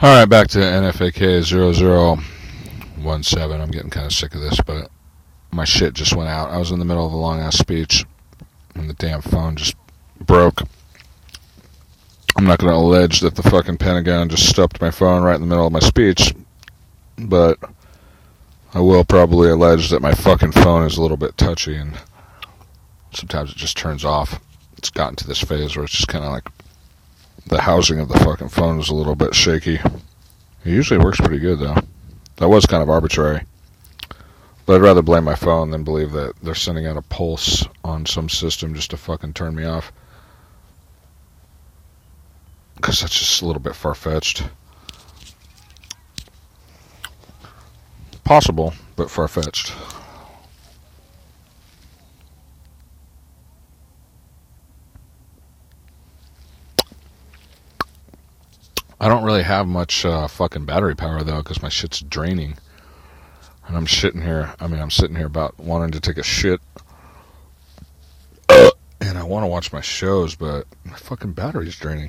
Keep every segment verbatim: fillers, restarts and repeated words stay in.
Alright, back to N F A K zero zero one seven. I'm getting kind of sick of this, but my shit just went out. I was in the middle of a long-ass speech, and the damn phone just broke. I'm not going to allege that the fucking Pentagon just stuffed my phone right in the middle of my speech, but I will probably allege that my fucking phone is a little bit touchy, and sometimes it just turns off. It's gotten to this phase where it's just kind of like the housing of the fucking phone is a little bit shaky. It usually works pretty good, though. That was kind of arbitrary. But I'd rather blame my phone than believe that they're sending out a pulse on some system just to fucking turn me off. Because that's just a little bit far-fetched. Possible, but far-fetched. I don't really have much uh, fucking battery power, though, because my shit's draining. And I'm sitting here, I mean, I'm sitting here about wanting to take a shit. And I want to watch my shows, but my fucking battery's draining.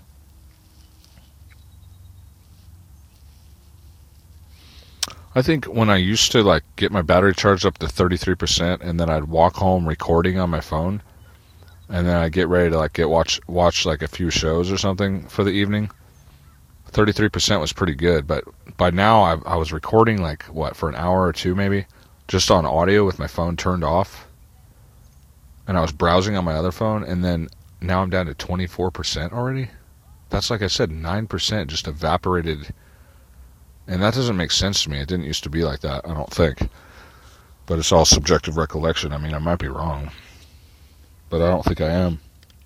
I think when I used to, like, get my battery charged up to thirty-three percent, and then I'd walk home recording on my phone, and then I'd get ready to, like, get watch, watch like, a few shows or something for the evening, thirty-three percent was pretty good, but by now I, I was recording, like, what, for an hour or two maybe, just on audio with my phone turned off, and I was browsing on my other phone, and then now I'm down to twenty-four percent already. That's, like I said, nine percent just evaporated, and that doesn't make sense to me. It didn't used to be like that, I don't think, but it's all subjective recollection. I mean, I might be wrong, but I don't think I am.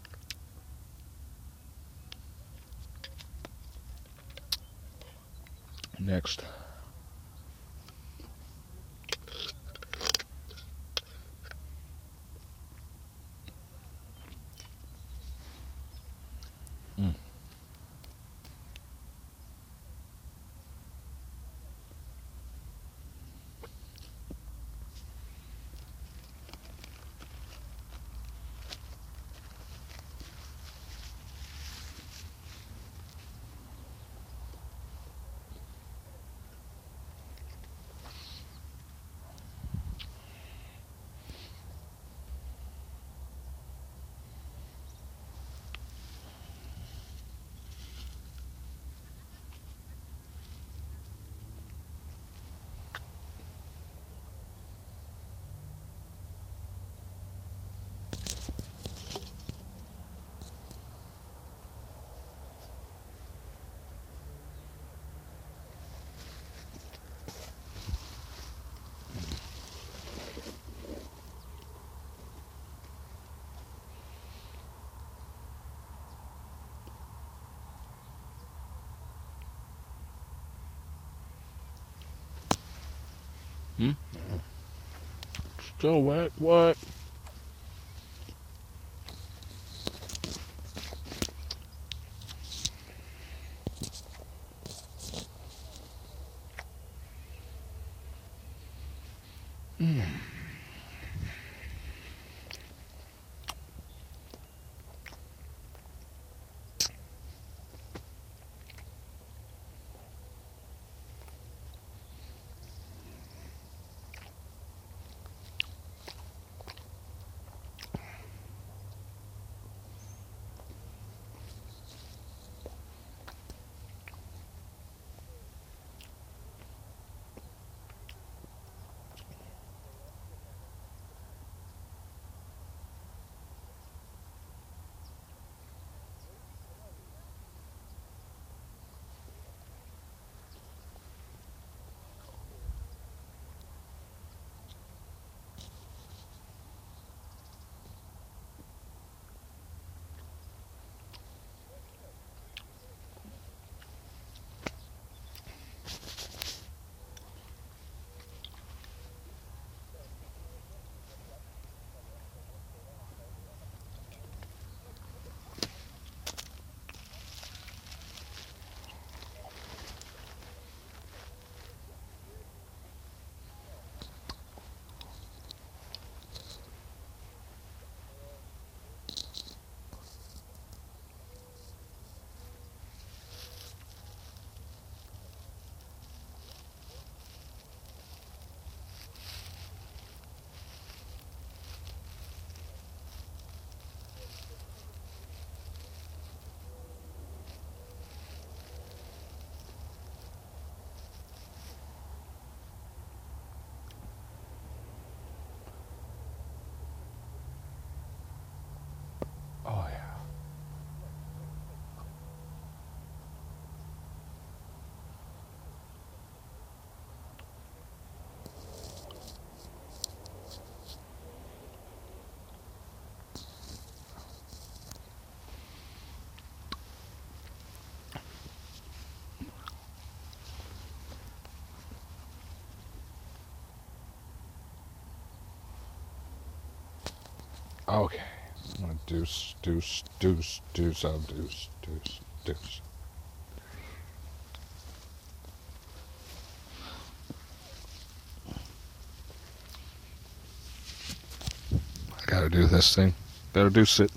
Next. Mm. Hmm? Still wet? What? Mm. Okay. I'm gonna deuce, deuce, deuce, deuce, oh, deuce, deuce, deuce. I gotta do this thing. Gotta deuce it.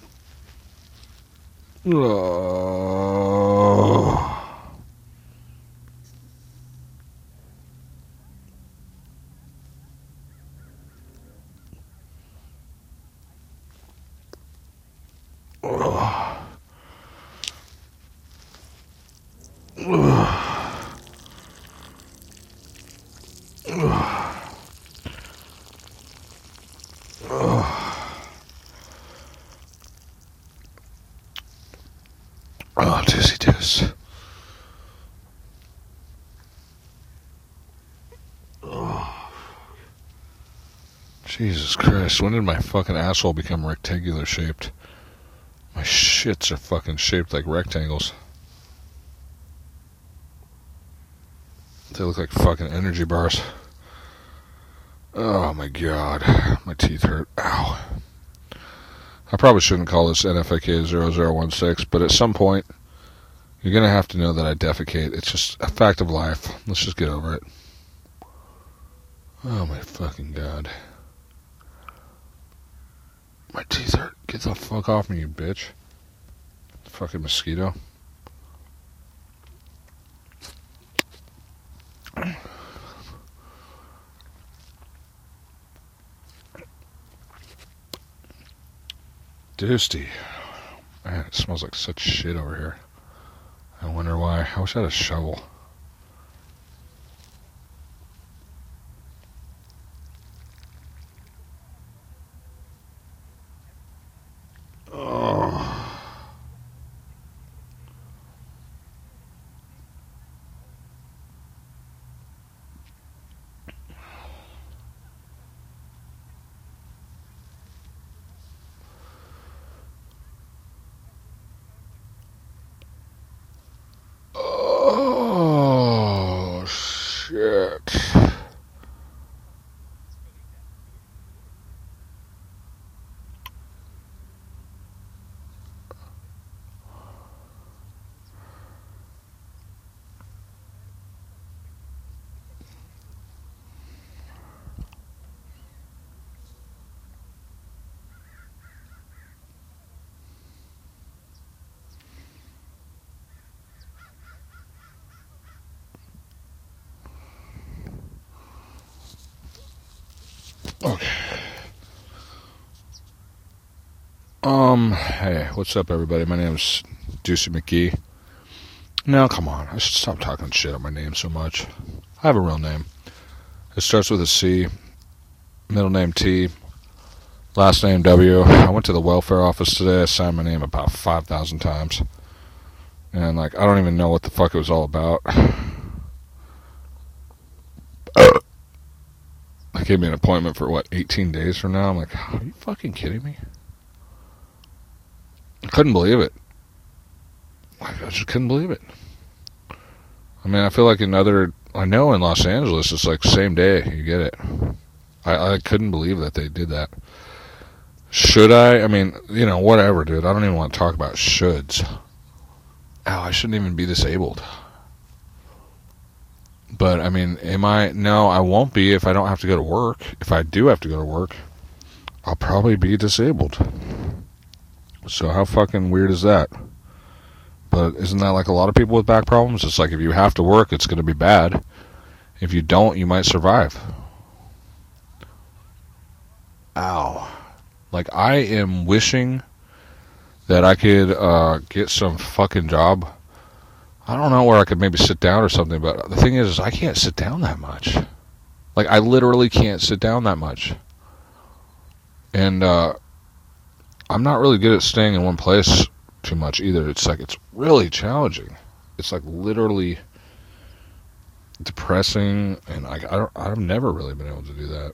Oh. Oh. Oh, deucey deuce. Oh. Jesus Christ, when did my fucking asshole become rectangular shaped? My shits are fucking shaped like rectangles. They look like fucking energy bars. Oh my god. My teeth hurt. Ow. I probably shouldn't call this N F A K zero zero one six, but at some point, you're going to have to know that I defecate. It's just a fact of life. Let's just get over it. Oh my fucking god. My teeth hurt. Get the fuck off me, you bitch. Fucking mosquito. Dusty. Man, it smells like such shit over here. I wonder why. I wish I had a shovel. Oh. Oh, shit. Okay. Um, hey, what's up, everybody? My name's Deucey McGee. Now, come on. I should stop talking shit on my name so much. I have a real name. It starts with a C, middle name T, last name W. I went to the welfare office today. I signed my name about five thousand times. And, like, I don't even know what the fuck it was all about. They gave me an appointment for, what, eighteen days from now? I'm like, are you fucking kidding me? I couldn't believe it. Like, I just couldn't believe it. I mean, I feel like in other... I know in Los Angeles, it's like same day you get it. I, I couldn't believe that they did that. Should I? I mean, you know, whatever, dude. I don't even want to talk about shoulds. Ow, I shouldn't even be disabled. But, I mean, am I... No, I won't be if I don't have to go to work. If I do have to go to work, I'll probably be disabled. So how fucking weird is that? But isn't that like a lot of people with back problems? It's like if you have to work, it's going to be bad. If you don't, you might survive. Ow. Like, I am wishing that I could uh, get some fucking job. I don't know where I could maybe sit down or something, but the thing is, is I can't sit down that much. Like, I literally can't sit down that much. And uh, I'm not really good at staying in one place too much either. It's like, it's really challenging. It's like literally depressing, and I, I don't, I've never really been able to do that.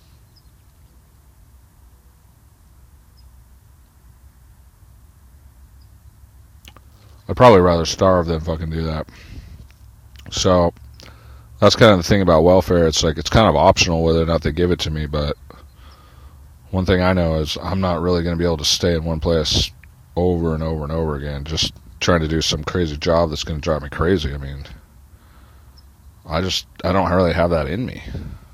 I'd probably rather starve than fucking do that. So, that's kind of the thing about welfare. It's like, it's kind of optional whether or not they give it to me, but One thing I know is I'm not really going to be able to stay in one place over and over and over again, just trying to do some crazy job that's going to drive me crazy. I mean, I just, I don't really have that in me.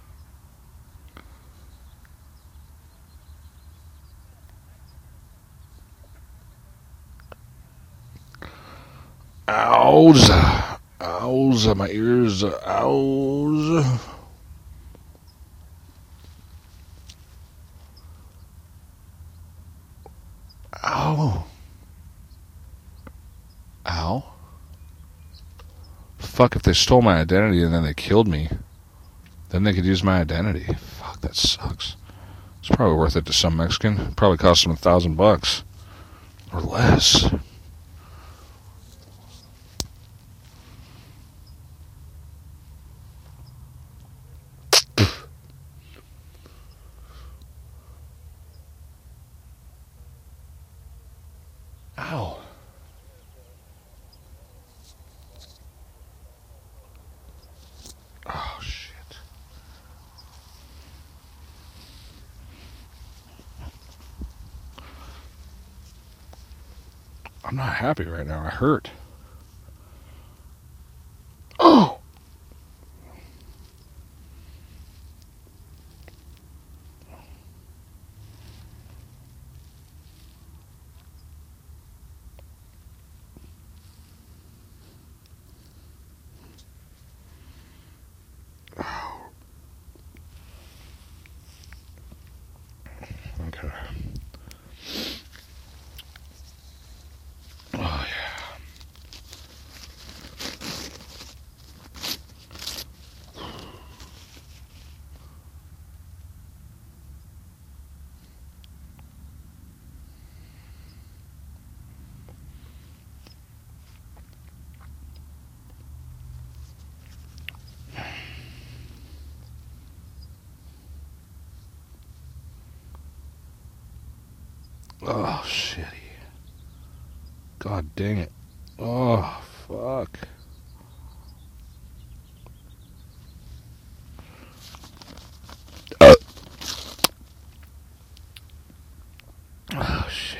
Owls. Owls. My ears. Owls. Ow. Ow. Fuck, if they stole my identity and then they killed me, then they could use my identity. Fuck, that sucks. It's probably worth it to some Mexican. Probably cost them a thousand bucks. Or less. Ow. Oh, shit. I'm not happy right now. I hurt. Oh! Okay. Oh, yeah. Oh, shitty. God dang it. Oh, fuck. Uh. Oh, shit.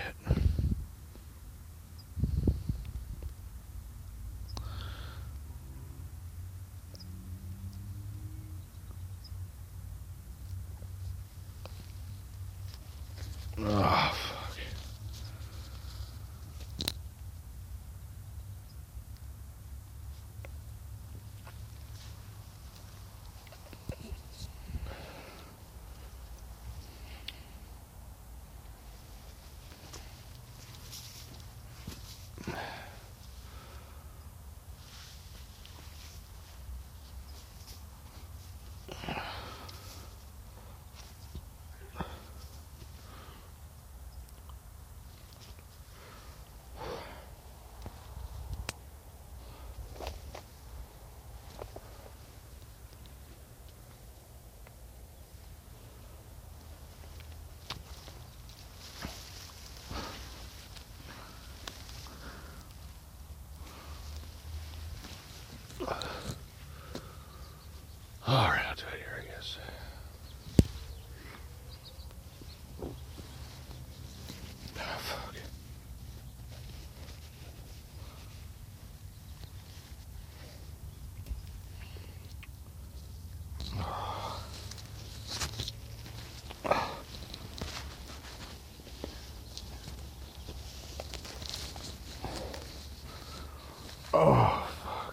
Oh, fuck. All right, I'll do it here, I guess. Oh, fuck. Oh, fuck.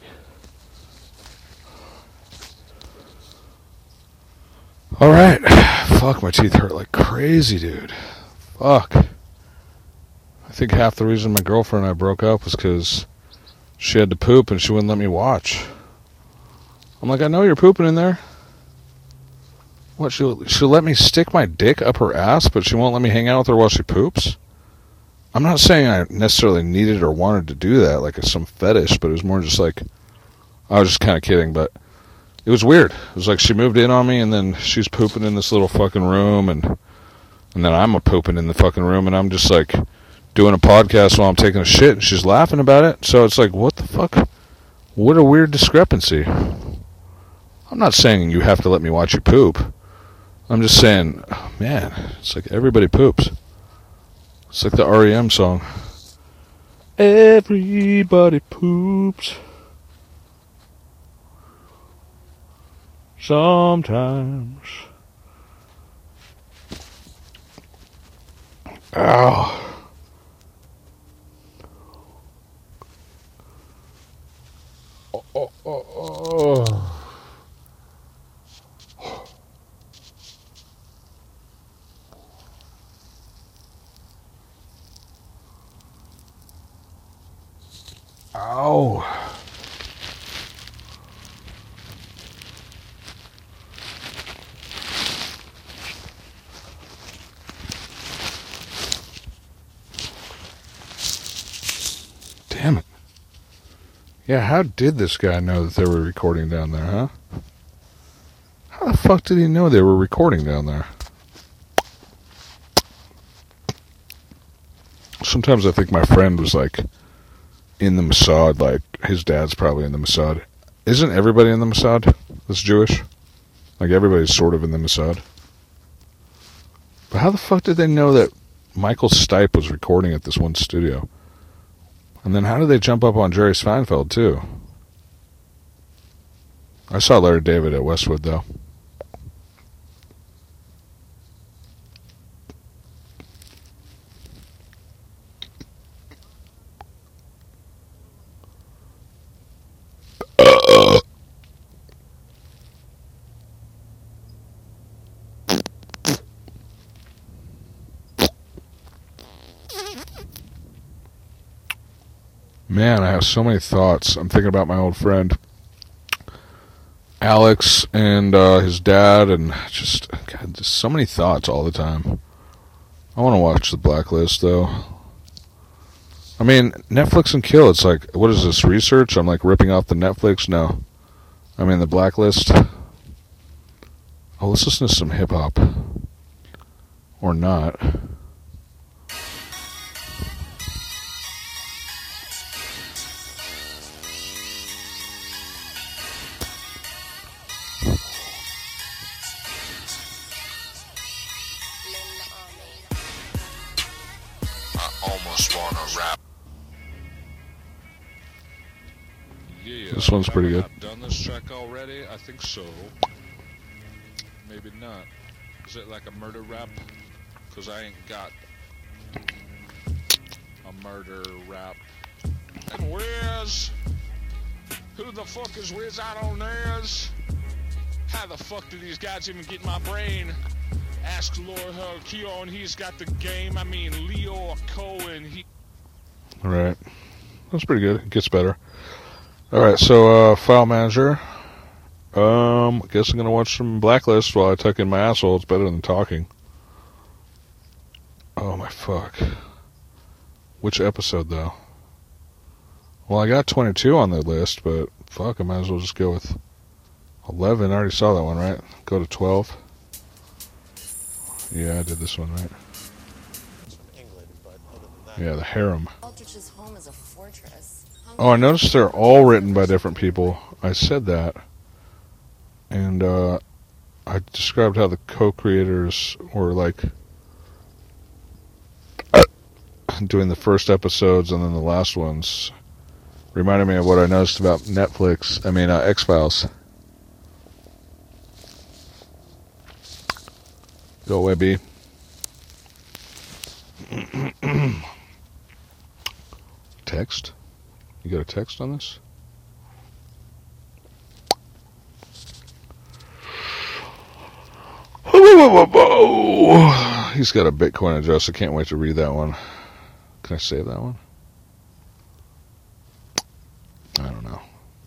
All right. Fuck, my teeth hurt like crazy, dude. Fuck. I think half the reason my girlfriend and I broke up was because she had to poop and she wouldn't let me watch. I'm like, I know you're pooping in there. What, she'll, she'll let me stick my dick up her ass, but she won't let me hang out with her while she poops? I'm not saying I necessarily needed or wanted to do that, like it's some fetish, but it was more just like, I was just kind of kidding, but it was weird. It was like she moved in on me, and then she's pooping in this little fucking room, and and then I'm a pooping in the fucking room, and I'm just like doing a podcast while I'm taking a shit, and she's laughing about it. So it's like, what the fuck? What a weird discrepancy. I'm not saying you have to let me watch you poop. I'm just saying, man, it's like everybody poops. It's like the R E M song. Everybody poops. Sometimes. Ow. Oh, oh, oh, oh. Ow. Damn it. Yeah, how did this guy know that they were recording down there, huh? How the fuck did he know they were recording down there? Sometimes I think my friend was like in the Mossad, like his dad's probably in the Mossad. Isn't everybody in the Mossad that's Jewish? Like everybody's sort of in the Mossad. But how the fuck did they know that Michael Stipe was recording at this one studio? And then how did they jump up on Jerry Seinfeld too? I saw Larry David at Westwood though. Man, I have so many thoughts. I'm thinking about my old friend Alex and uh, his dad, and just, God, just so many thoughts all the time. I want to watch The Blacklist, though. I mean, Netflix and Kill, it's like, what is this, research? I'm like ripping off the Netflix? No. I mean, The Blacklist. Oh, let's listen to some hip-hop. Or not. This one's pretty good. I've done this track already? I think so. Maybe not. Is it like a murder rap? Because I ain't got a murder rap. And Wiz? Who the fuck is Wiz out on theirs? How the fuck do these guys even get in my brain? Ask Lord Keon, he's got the game. I mean, Leo Cohen, he... Alright. That's pretty good. It gets better. Alright, so, uh, File Manager. Um, I guess I'm gonna watch some Blacklist while I tuck in my asshole. It's better than talking. Oh my fuck. Which episode, though? Well, I got twenty-two on the list, but fuck, I might as well just go with eleven. I already saw that one, right? Go to twelve. Yeah, I did this one, right? Yeah, the harem. Aldrich's home is a fortress. Oh, I noticed they're all written by different people. I said that. And, uh, I described how the co-creators were, like, doing the first episodes and then the last ones. Reminded me of what I noticed about Netflix. I mean, uh, X-Files. Go away, B. Text? You got a text on this? He's got a Bitcoin address. I can't wait to read that one. Can I save that one? I don't know.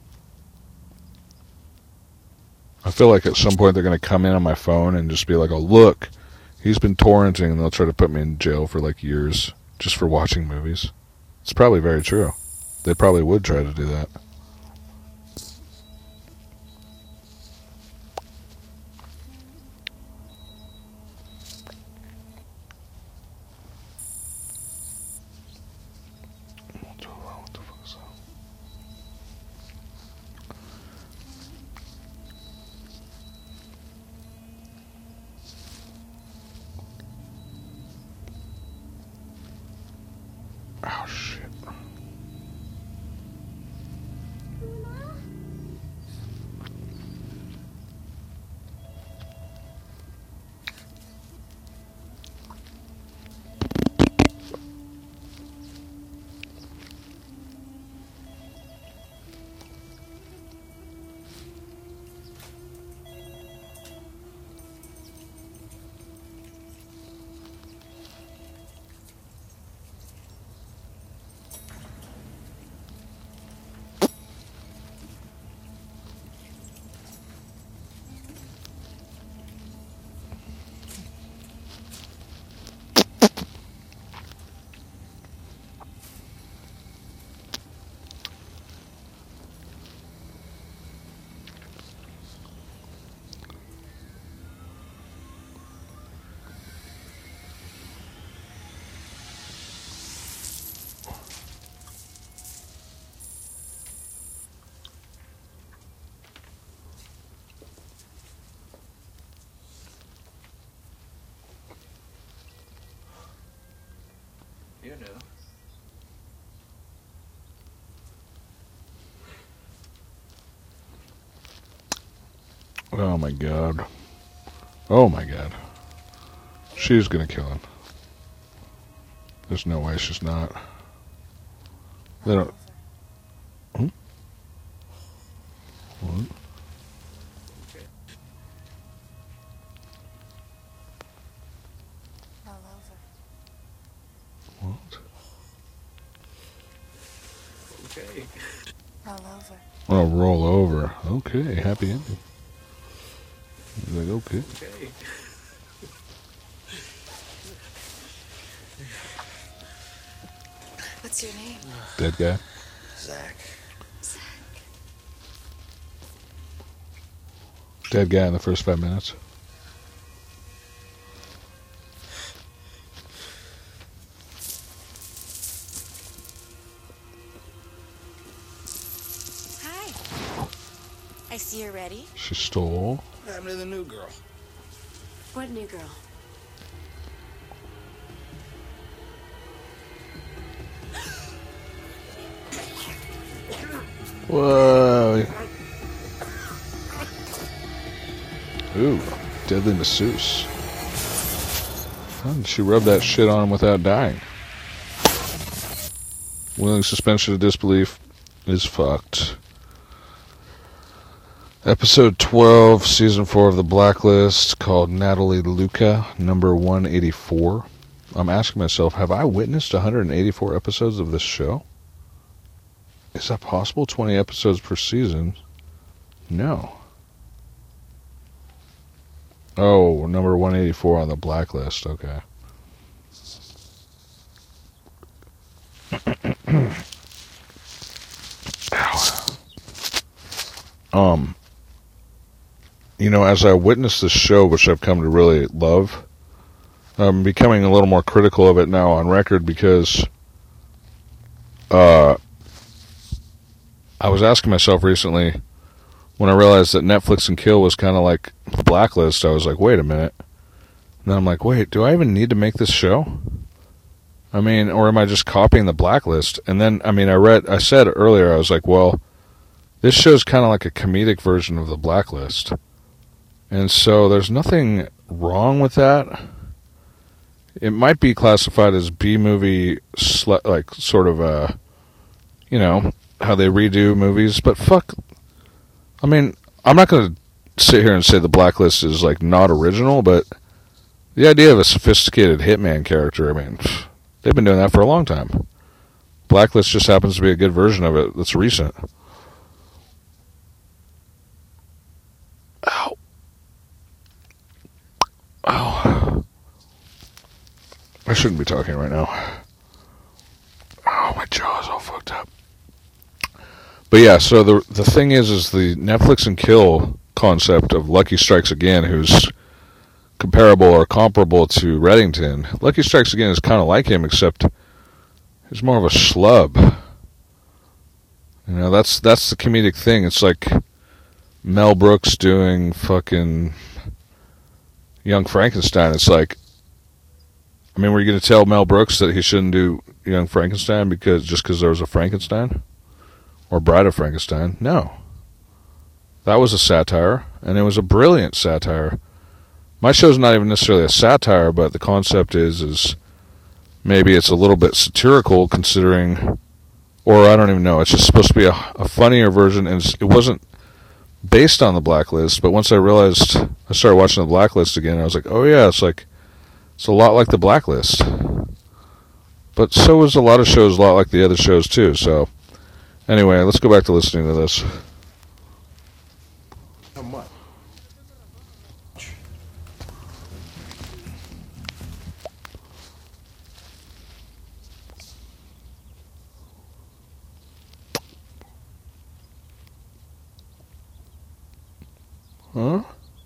I feel like at some point they're going to come in on my phone and just be like, oh, look, he's been torrenting, and they'll try to put me in jail for like years just for watching movies. It's probably very true. They probably would try to do that. know. Oh my god. Oh my god. She's gonna kill him. There's no way she's not. They don't. Hmm? What? Roll over. What? Okay. Roll over. Oh, roll over. Okay, happy ending. He's like, okay. Okay. What's your name? Dead guy. Zach. Zach. Dead guy in the first five minutes. Hi. I see you're ready. She stole. What happened to the new girl? What new girl? Whoa. Ooh, deadly masseuse. How did she rub that shit on him without dying? Willing suspension of disbelief is fucked. Episode twelve, Season four of The Blacklist, called Natalie Luca, number one eighty-four. I'm asking myself, have I witnessed one hundred eighty-four episodes of this show? Is that possible? twenty episodes per season? No. Oh, number one eighty-four on The Blacklist, okay. um, you know, as I witness this show, which I've come to really love, I'm becoming a little more critical of it now on record because, uh, I was asking myself recently, when I realized that Netflix and Kill was kind of like The Blacklist, I was like, wait a minute. And then I'm like, wait, do I even need to make this show? I mean, or am I just copying The Blacklist? And then, I mean, I read, I said earlier, I was like, well, this show's kind of like a comedic version of The Blacklist. And so there's nothing wrong with that. It might be classified as B-movie, like, sort of a, you know, how they redo movies, but fuck, I mean, I'm not going to sit here and say The Blacklist is, like, not original, but the idea of a sophisticated hitman character, I mean, they've been doing that for a long time. Blacklist just happens to be a good version of it that's recent. Ow. Ow. I shouldn't be talking right now. Oh, my jaw's all fucked up. But yeah, so the the thing is, is the Netflix and Kill concept of Lucky Strikes Again, who's comparable or comparable to Reddington. Lucky Strikes Again is kind of like him, except he's more of a schlub. You know, that's that's the comedic thing. It's like Mel Brooks doing fucking Young Frankenstein. It's like, I mean, were you going to tell Mel Brooks that he shouldn't do Young Frankenstein because just because there was a Frankenstein? Or Bride of Frankenstein? No. That was a satire, and it was a brilliant satire. My show's not even necessarily a satire, but the concept is, is maybe it's a little bit satirical considering, or I don't even know, it's just supposed to be a, a funnier version, and it wasn't based on The Blacklist, but once I realized, I started watching The Blacklist again, I was like, oh yeah, it's like, it's a lot like The Blacklist. But so is a lot of shows a lot like the other shows too, so anyway, let's go back to listening to this. How much? Huh?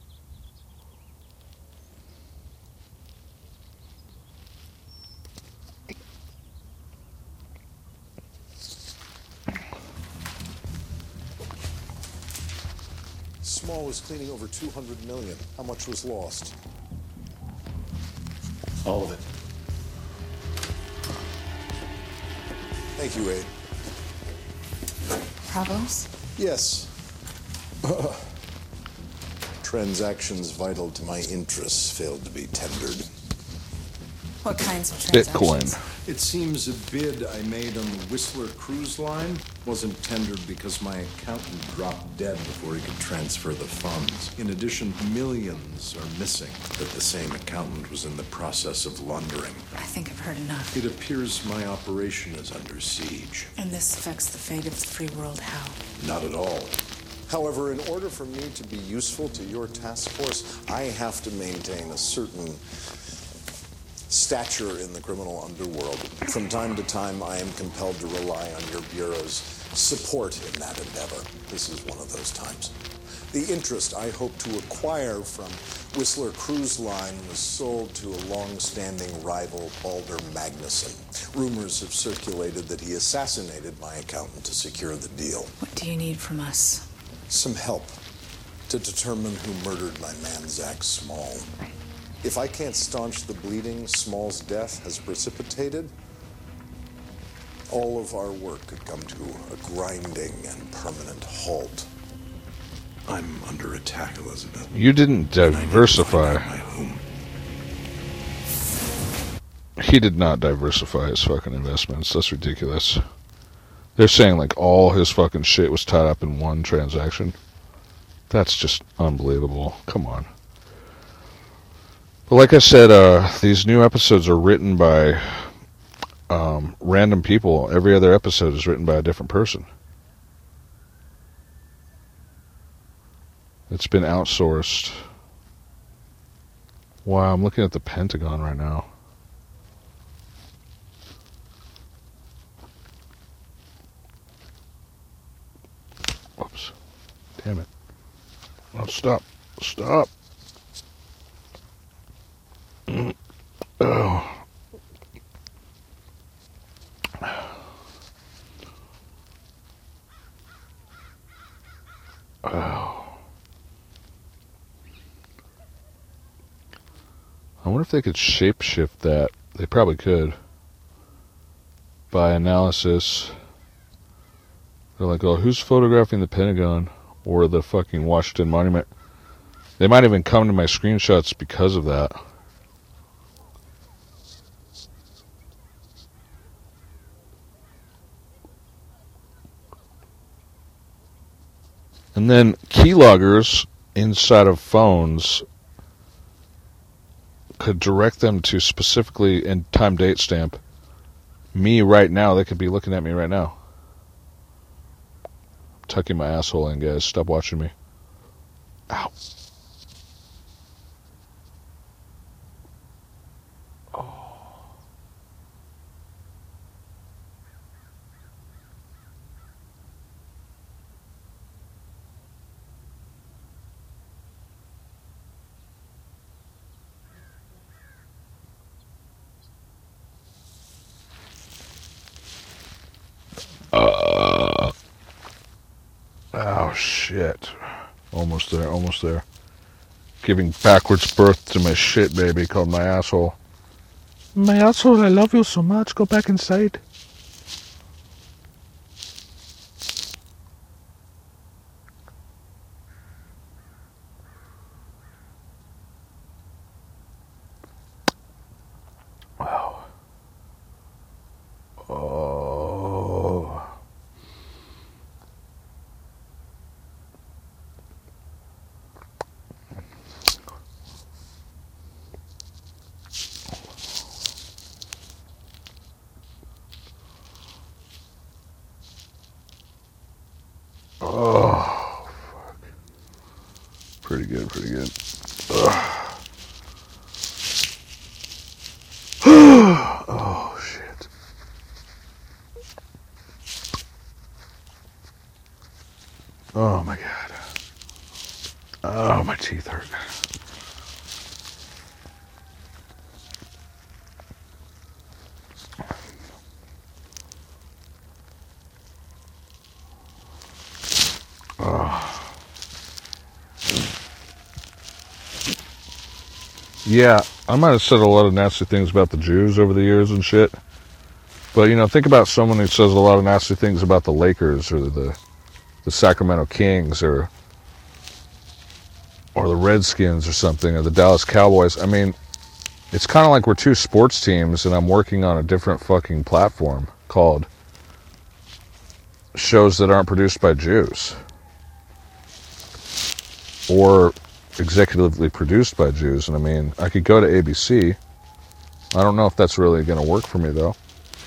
Small was cleaning over two hundred million. How much was lost? All of it. Thank you, Aid. Problems? Yes. Transactions vital to my interests failed to be tendered. What kinds of transactions? Bitcoin. It seems a bid I made on the Whistler cruise line wasn't tendered because my accountant dropped dead before he could transfer the funds. In addition, millions are missing that the same accountant was in the process of laundering. I think I've heard enough. It appears my operation is under siege. And this affects the fate of the free world how? Not at all. However, in order for me to be useful to your task force, I have to maintain a certain stature in the criminal underworld. From time to time, I am compelled to rely on your bureau's support in that endeavor. This is one of those times. The interest I hope to acquire from Whistler Cruise Line was sold to a long-standing rival, Balder Magnuson. Rumors have circulated that he assassinated my accountant to secure the deal. What do you need from us? Some help to determine who murdered my man, Zach Small. If I can't staunch the bleeding Small's death has precipitated, all of our work could come to a grinding and permanent halt. I'm under attack, Elizabeth. You didn't diversify. My home. He did not diversify his fucking investments. That's ridiculous. They're saying like all his fucking shit was tied up in one transaction. That's just unbelievable. Come on. But like I said, uh, these new episodes are written by um, random people. Every other episode is written by a different person. It's been outsourced. Wow, I'm looking at the Pentagon right now. Whoops. Damn it. Oh, stop. Stop. Mm. Oh. Oh. I wonder if they could shapeshift that. They probably could. By analysis. They're like, oh, who's photographing the Pentagon or the fucking Washington Monument? They might even come to my screenshots because of that. And then keyloggers inside of phones could direct them to specifically in time date stamp me right now. They could be looking at me right now. I'm tucking my asshole in, guys. Stop watching me. Ow. Uh, oh shit. Almost there, almost there. Giving backwards birth to my shit baby called my asshole. My asshole, I love you so much. Go back inside. Wow. Oh. Oh, fuck. Pretty good, pretty good. Ugh. Oh, shit. Oh, my God. Oh, my teeth hurt. Oh. Yeah, I might have said a lot of nasty things about the Jews over the years and shit, but But, you know, think about someone who says a lot of nasty things about the Lakers or the the Sacramento Kings or or the Redskins or something, or the Dallas Cowboys. I mean, it's kind of like we're two sports teams and I'm working on a different fucking platform called shows that aren't produced by Jews or executively produced by Jews. And I mean, I could go to A B C. I don't know if that's really going to work for me, though.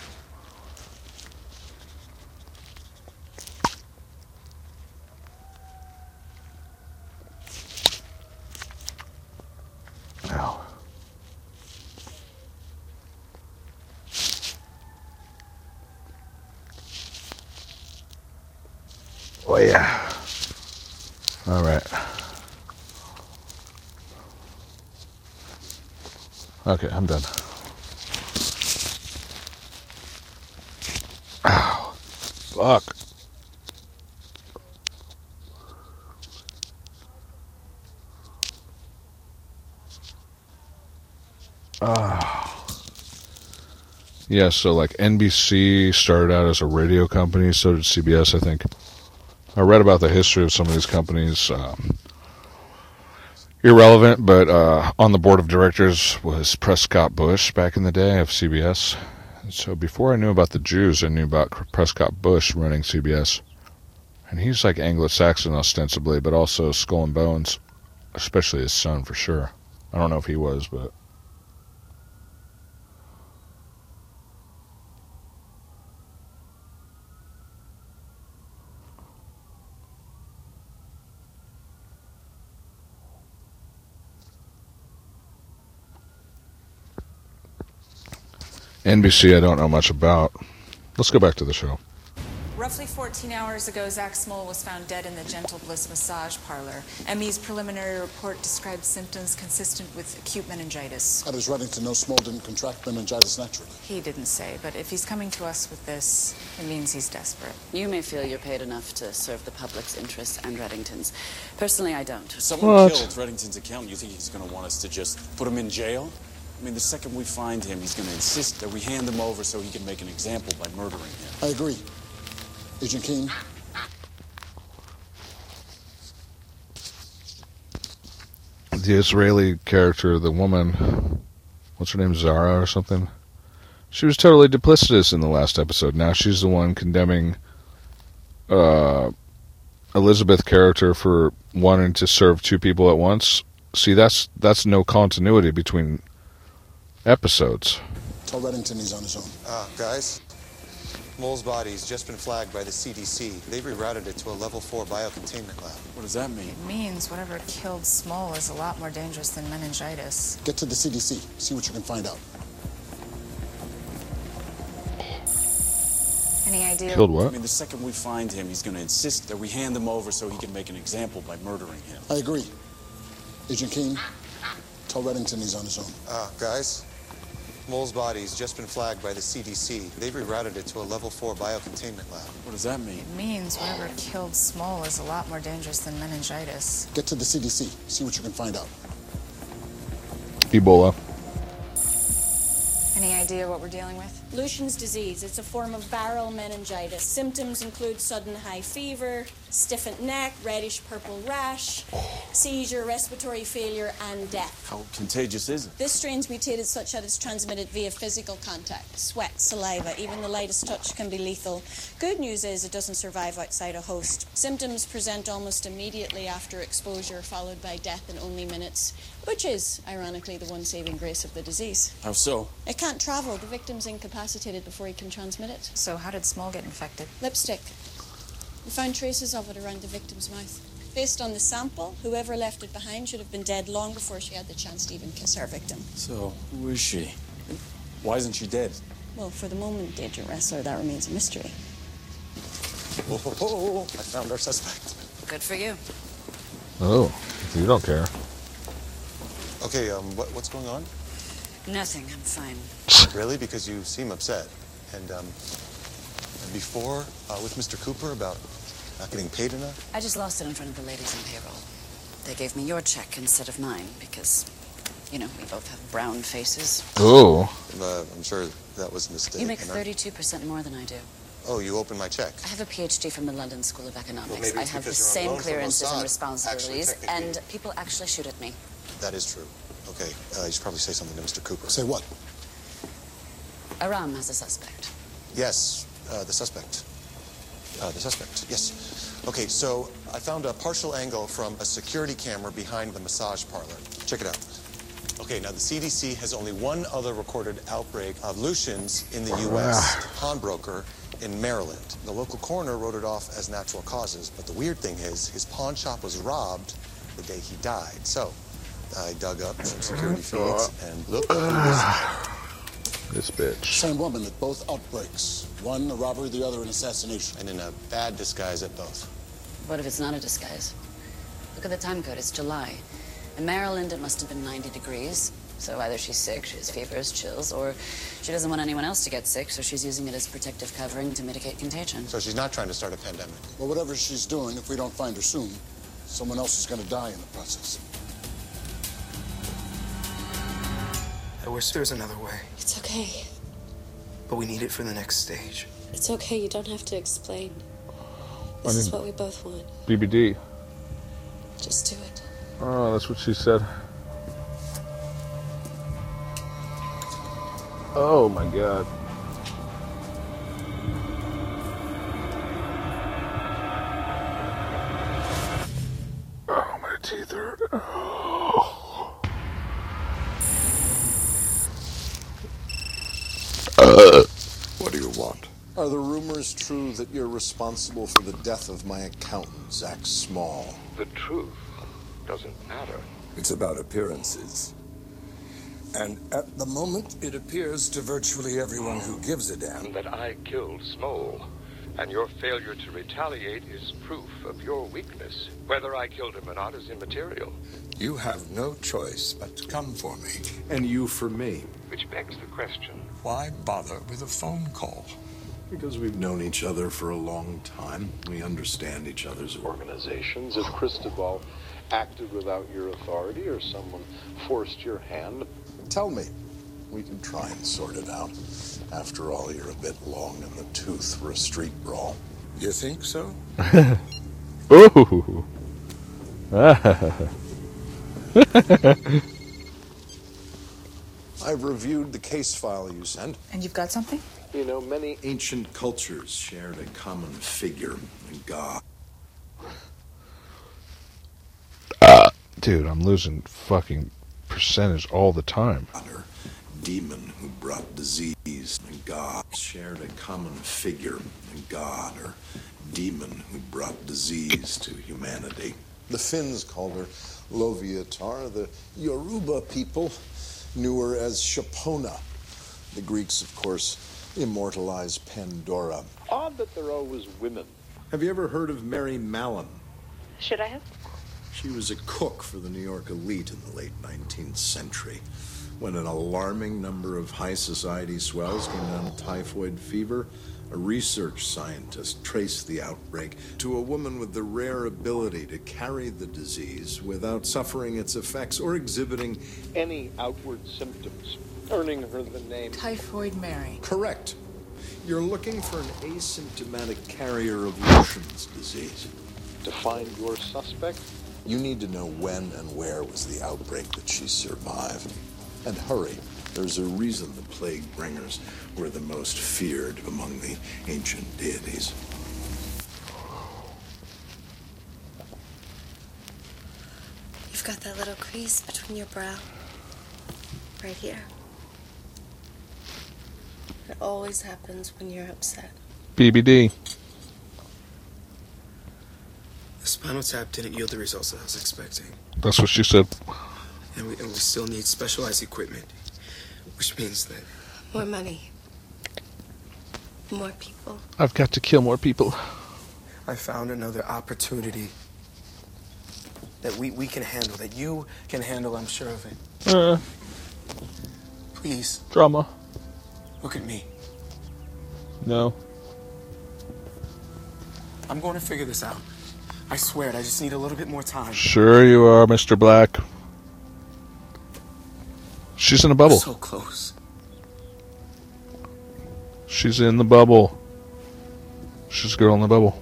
Ow. Oh, yeah. All right. Okay, I'm done. Ow. Fuck. Ah. Yeah, so like N B C started out as a radio company, so did C B S, I think. I read about the history of some of these companies. Um, irrelevant, but uh, on the board of directors was Prescott Bush back in the day of C B S. And so before I knew about the Jews, I knew about Prescott Bush running C B S. And he's like Anglo-Saxon ostensibly, but also Skull and Bones, especially his son for sure. I don't know if he was, but... N B C I don't know much about. Let's go back to the show. Roughly fourteen hours ago, Zach Small was found dead in the Gentle Bliss massage parlor. M E's preliminary report described symptoms consistent with acute meningitis. How does Reddington know Small didn't contract meningitis naturally? He didn't say, but if he's coming to us with this, it means he's desperate. You may feel you're paid enough to serve the public's interests and Reddington's. Personally, I don't. If someone What? killed Reddington's accountant, you think he's going to want us to just put him in jail? I mean, the second we find him, he's going to insist that we hand him over so he can make an example by murdering him. I agree. Agent Keene? The Israeli character, the woman, what's her name, Zara or something? She was totally duplicitous in the last episode. Now she's the one condemning uh, Elizabeth character for wanting to serve two people at once. See, that's that's no continuity between episodes. Tell Reddington he's on his own. Uh, guys, Mole's body's just been flagged by the C D C. They've rerouted it to a level four biocontainment lab. What does that mean? It means whatever killed Small is a lot more dangerous than meningitis. Get to the C D C. See what you can find out. Any idea? Killed I what? mean, the second we find him, he's going to insist that we hand him over so he can make an example by murdering him. I agree. Agent Keene? Tell Reddington he's on his own. Uh, guys, Mole's body's just been flagged by the C D C. They've rerouted it to a level four biocontainment lab. What does that mean? It means whatever killed Small is a lot more dangerous than meningitis. Get to the C D C. See what you can find out. Ebola. Any idea what we're dealing with? Lucian's disease. It's a form of viral meningitis. Symptoms include sudden high fever, stiffened neck, reddish purple rash, seizure, respiratory failure, and death. How contagious is it? This strain's mutated such that it's transmitted via physical contact, sweat, saliva. Even the lightest touch can be lethal. Good news is it doesn't survive outside a host. Symptoms present almost immediately after exposure, followed by death in only minutes, which is, ironically, the one saving grace of the disease. How so? It can't travel. The victim's incapacitated before he can transmit it. So how did Small get infected? Lipstick. We found traces of it around the victim's mouth. Based on the sample, whoever left it behind should have been dead long before she had the chance to even kiss our victim. So, who is she? Why isn't she dead? Well, for the moment, Agent Wrestler, that remains a mystery. Whoa, whoa, whoa, whoa. I found our suspect. Good for you. Oh, you don't care. Okay, um, what, what's going on? Nothing, I'm fine. Really? Because you seem upset. And, um, and before, uh, with Mister Cooper about not getting paid enough? I just lost it in front of the ladies on payroll. They gave me your check instead of mine because You know, we both have brown faces. Ooh. Uh, I'm sure that was a mistake. You make and I- thirty-two percent more than I do. Oh, you opened my check. I have a P H D from the London School of Economics. Well, maybe I it's have the because you're on same loan from clearances and Mossad. responsibilities, Actually, technically- and people actually shoot at me. That is true. Okay, uh, you should probably say something to Mister Cooper. Say what? Aram has a suspect. Yes, uh, the suspect. Uh, the suspect, yes. Okay, so I found a partial angle from a security camera behind the massage parlor. Check it out. Okay, now the C D C has only one other recorded outbreak of Lucians in the U S, a pawnbroker in Maryland. The local coroner wrote it off as natural causes, but the weird thing is his pawn shop was robbed the day he died. So I dug up some security feeds and look who was This bitch. Same woman at both outbreaks. One a robbery, the other an assassination. and in a bad disguise at both. What if it's not a disguise? Look at the time code. It's July. In Maryland, it must have been ninety degrees. So either she's sick, she has fevers, chills, or she doesn't want anyone else to get sick, so she's using it as protective covering to mitigate contagion. So she's not trying to start a pandemic. Well, whatever she's doing, if we don't find her soon, someone else is going to die in the process. I wish there was another way, It's okay. but we need it for the next stage. It's okay. You don't have to explain. I This is didn't- what we both want. B B D. Just do it. Oh, that's what she said. Oh my god. Oh, my teeth hurt. Oh. Uh. What do you want? Are the rumors true that you're responsible for the death of my accountant, Zach Small? The truth doesn't matter. It's about appearances. And at the moment, it appears to virtually everyone who gives a damn That I killed Smole, and your failure to retaliate is proof of your weakness. Whether I killed him or not is immaterial. you have no choice but to come for me. And you for me. Which begs the question, Why bother with a phone call? Because we've known each other for a long time. We understand each other's Organizations. If Cristobal acted without your authority or someone forced your hand, Tell me. We can try and sort it out. After all, you're a bit long in the tooth for a street brawl. You think so? Ooh. I've reviewed the case file you sent. And you've got something? you know, many Ancient cultures shared a common figure, God. Uh, dude, I'm losing fucking percentage all the time. Demon who brought disease, and God shared a common figure, and God, or demon who brought disease to humanity. The Finns called her Loviatar. The Yoruba people knew her as Shapona. The Greeks, of course, immortalized Pandora. odd that they're always women. Have you ever heard of Mary Mallon? Should I have? She was a cook for the New York elite in the late nineteenth century. When an alarming number of high society swells came down with typhoid fever, a research scientist traced the outbreak to a woman with the rare ability to carry the disease without suffering its effects or exhibiting Any outward symptoms, earning her the name Typhoid Mary. Correct. You're looking for an asymptomatic carrier of Lucian's disease. To find your suspect? You need to know when and where was the outbreak that she survived. And hurry. There's a reason the plague bringers were the most feared among the ancient deities. You've got that little crease between your brow. Right here. It always happens when you're upset. B B D. The spinal tap didn't yield the results that I was expecting. That's what she said. And we, and we still need specialized equipment, which means that More money. More people. I've got to kill more people. I found another opportunity that we, we can handle, that you can handle, I'm sure of it. Uh, Please, drama. look at me. No. I'm going to figure this out. I swear it, I just need a little bit more time. Sure you are, Mister Black. She's in a bubble. So close. She's in the bubble. She's a girl in the bubble.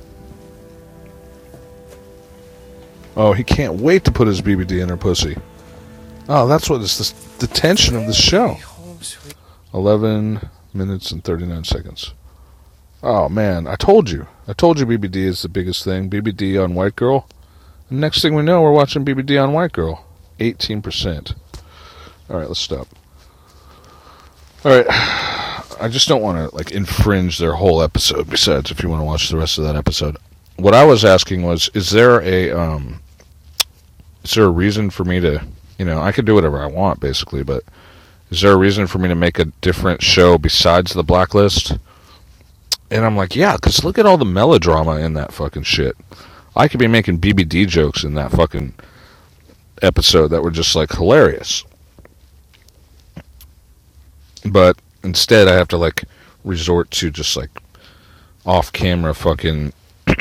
Oh, he can't wait to put his B B D in her pussy. Oh, that's what is this, the tension of the show. eleven minutes and thirty-nine seconds. Oh, man, I told you. I told you B B D is the biggest thing. B B D on White Girl. And next thing we know, we're watching B B D on White Girl. eighteen percent. All right, let's stop. All right. I just don't want to, like, infringe their whole episode, besides if you want to watch the rest of that episode. What I was asking was, is there a, um, is there a reason for me to, you know, I could do whatever I want, basically, but is there a reason for me to make a different show besides The Blacklist? And I'm like, yeah, because look at all the melodrama in that fucking shit. I could be making B B D jokes in that fucking episode that were just, like, hilarious. But instead, I have to, like, resort to just, like, off-camera fucking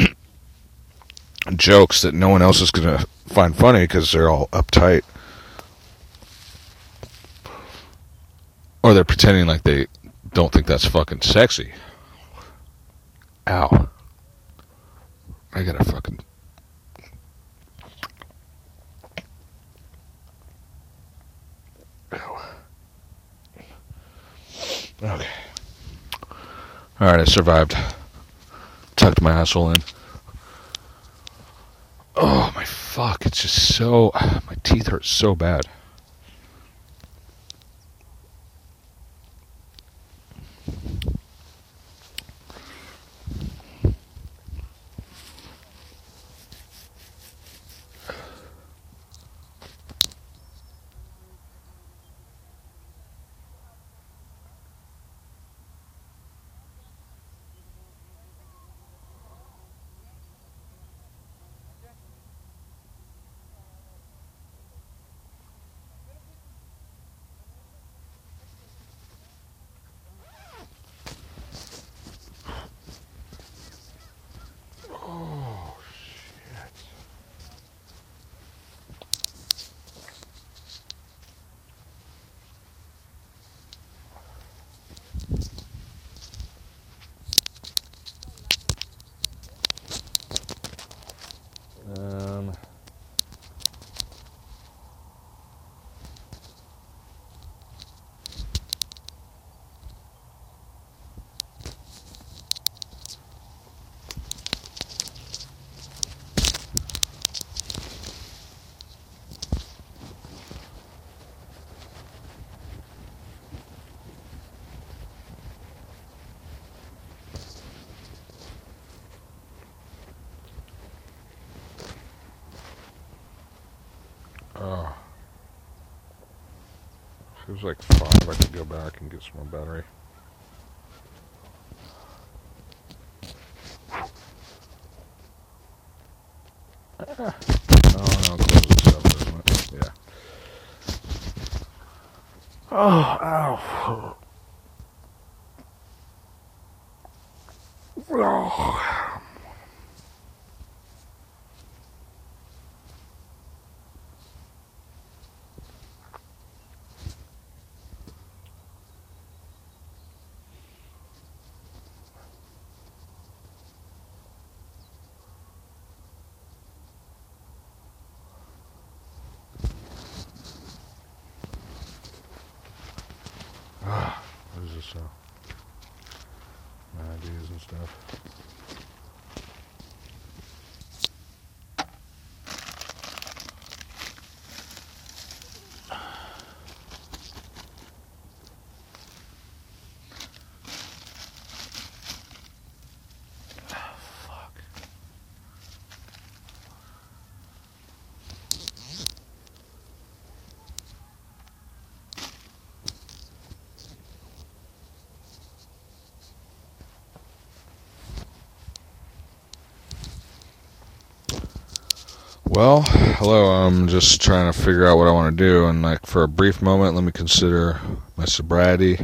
jokes that no one else is going to find funny because they're all uptight. Or they're pretending like they don't think that's fucking sexy. Ow. I gotta fucking... Ow. Okay. Alright, I survived. Tucked my asshole in. Oh, my fuck. It's just so... My teeth hurt so bad. Um... Oh. Feels like five. I could go back and get some more battery. Ah. Oh, no, close this up, doesn't it? Yeah. Oh, ow. Oh. What is this now? My ideas and stuff. Well, hello, I'm just trying to figure out what I want to do, and like for a brief moment, let me consider my sobriety.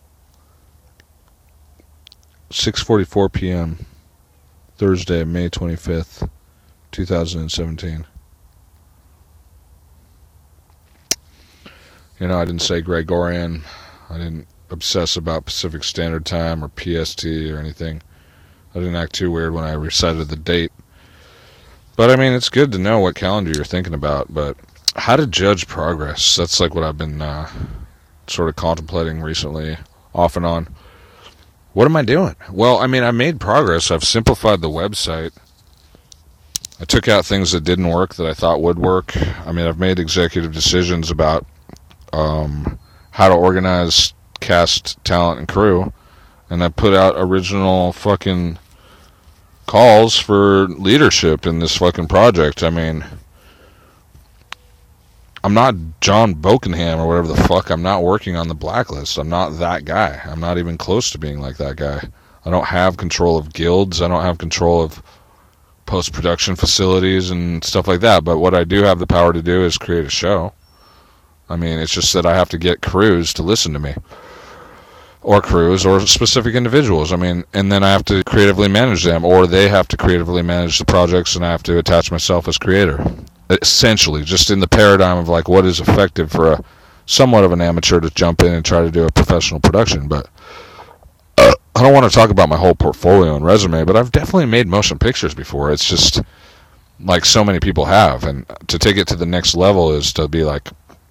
six forty-four p.m. Thursday, May twenty-fifth, two thousand seventeen. You know, I didn't say Gregorian. I didn't obsess about Pacific Standard Time or P S T or anything. I didn't act too weird when I recited the date. But, I mean, it's good to know what calendar you're thinking about, but how to judge progress, that's like what I've been uh, sort of contemplating recently, off and on. What am I doing? Well, I mean, I made progress. I've simplified the website. I took out things that didn't work that I thought would work. I mean, I've made executive decisions about um, how to organize cast, talent, and crew, and I put out original fucking calls for leadership in this fucking project. I mean, I'm not John Bokenham or whatever the fuck. I'm not working on the blacklist. I'm not that guy. I'm not even close to being like that guy. I don't have control of guilds. I don't have control of post-production facilities and stuff like that. But what I do have the power to do is create a show. I mean, it's just that I have to get crews to listen to me. Or crews, or specific individuals. I mean, and then I have to creatively manage them, or they have to creatively manage the projects, and I have to attach myself as creator. Essentially, just in the paradigm of like what is effective for a somewhat of an amateur to jump in and try to do a professional production. But uh, I don't want to talk about my whole portfolio and resume, but I've definitely made motion pictures before. It's just like so many people have, and to take it to the next level is to be like,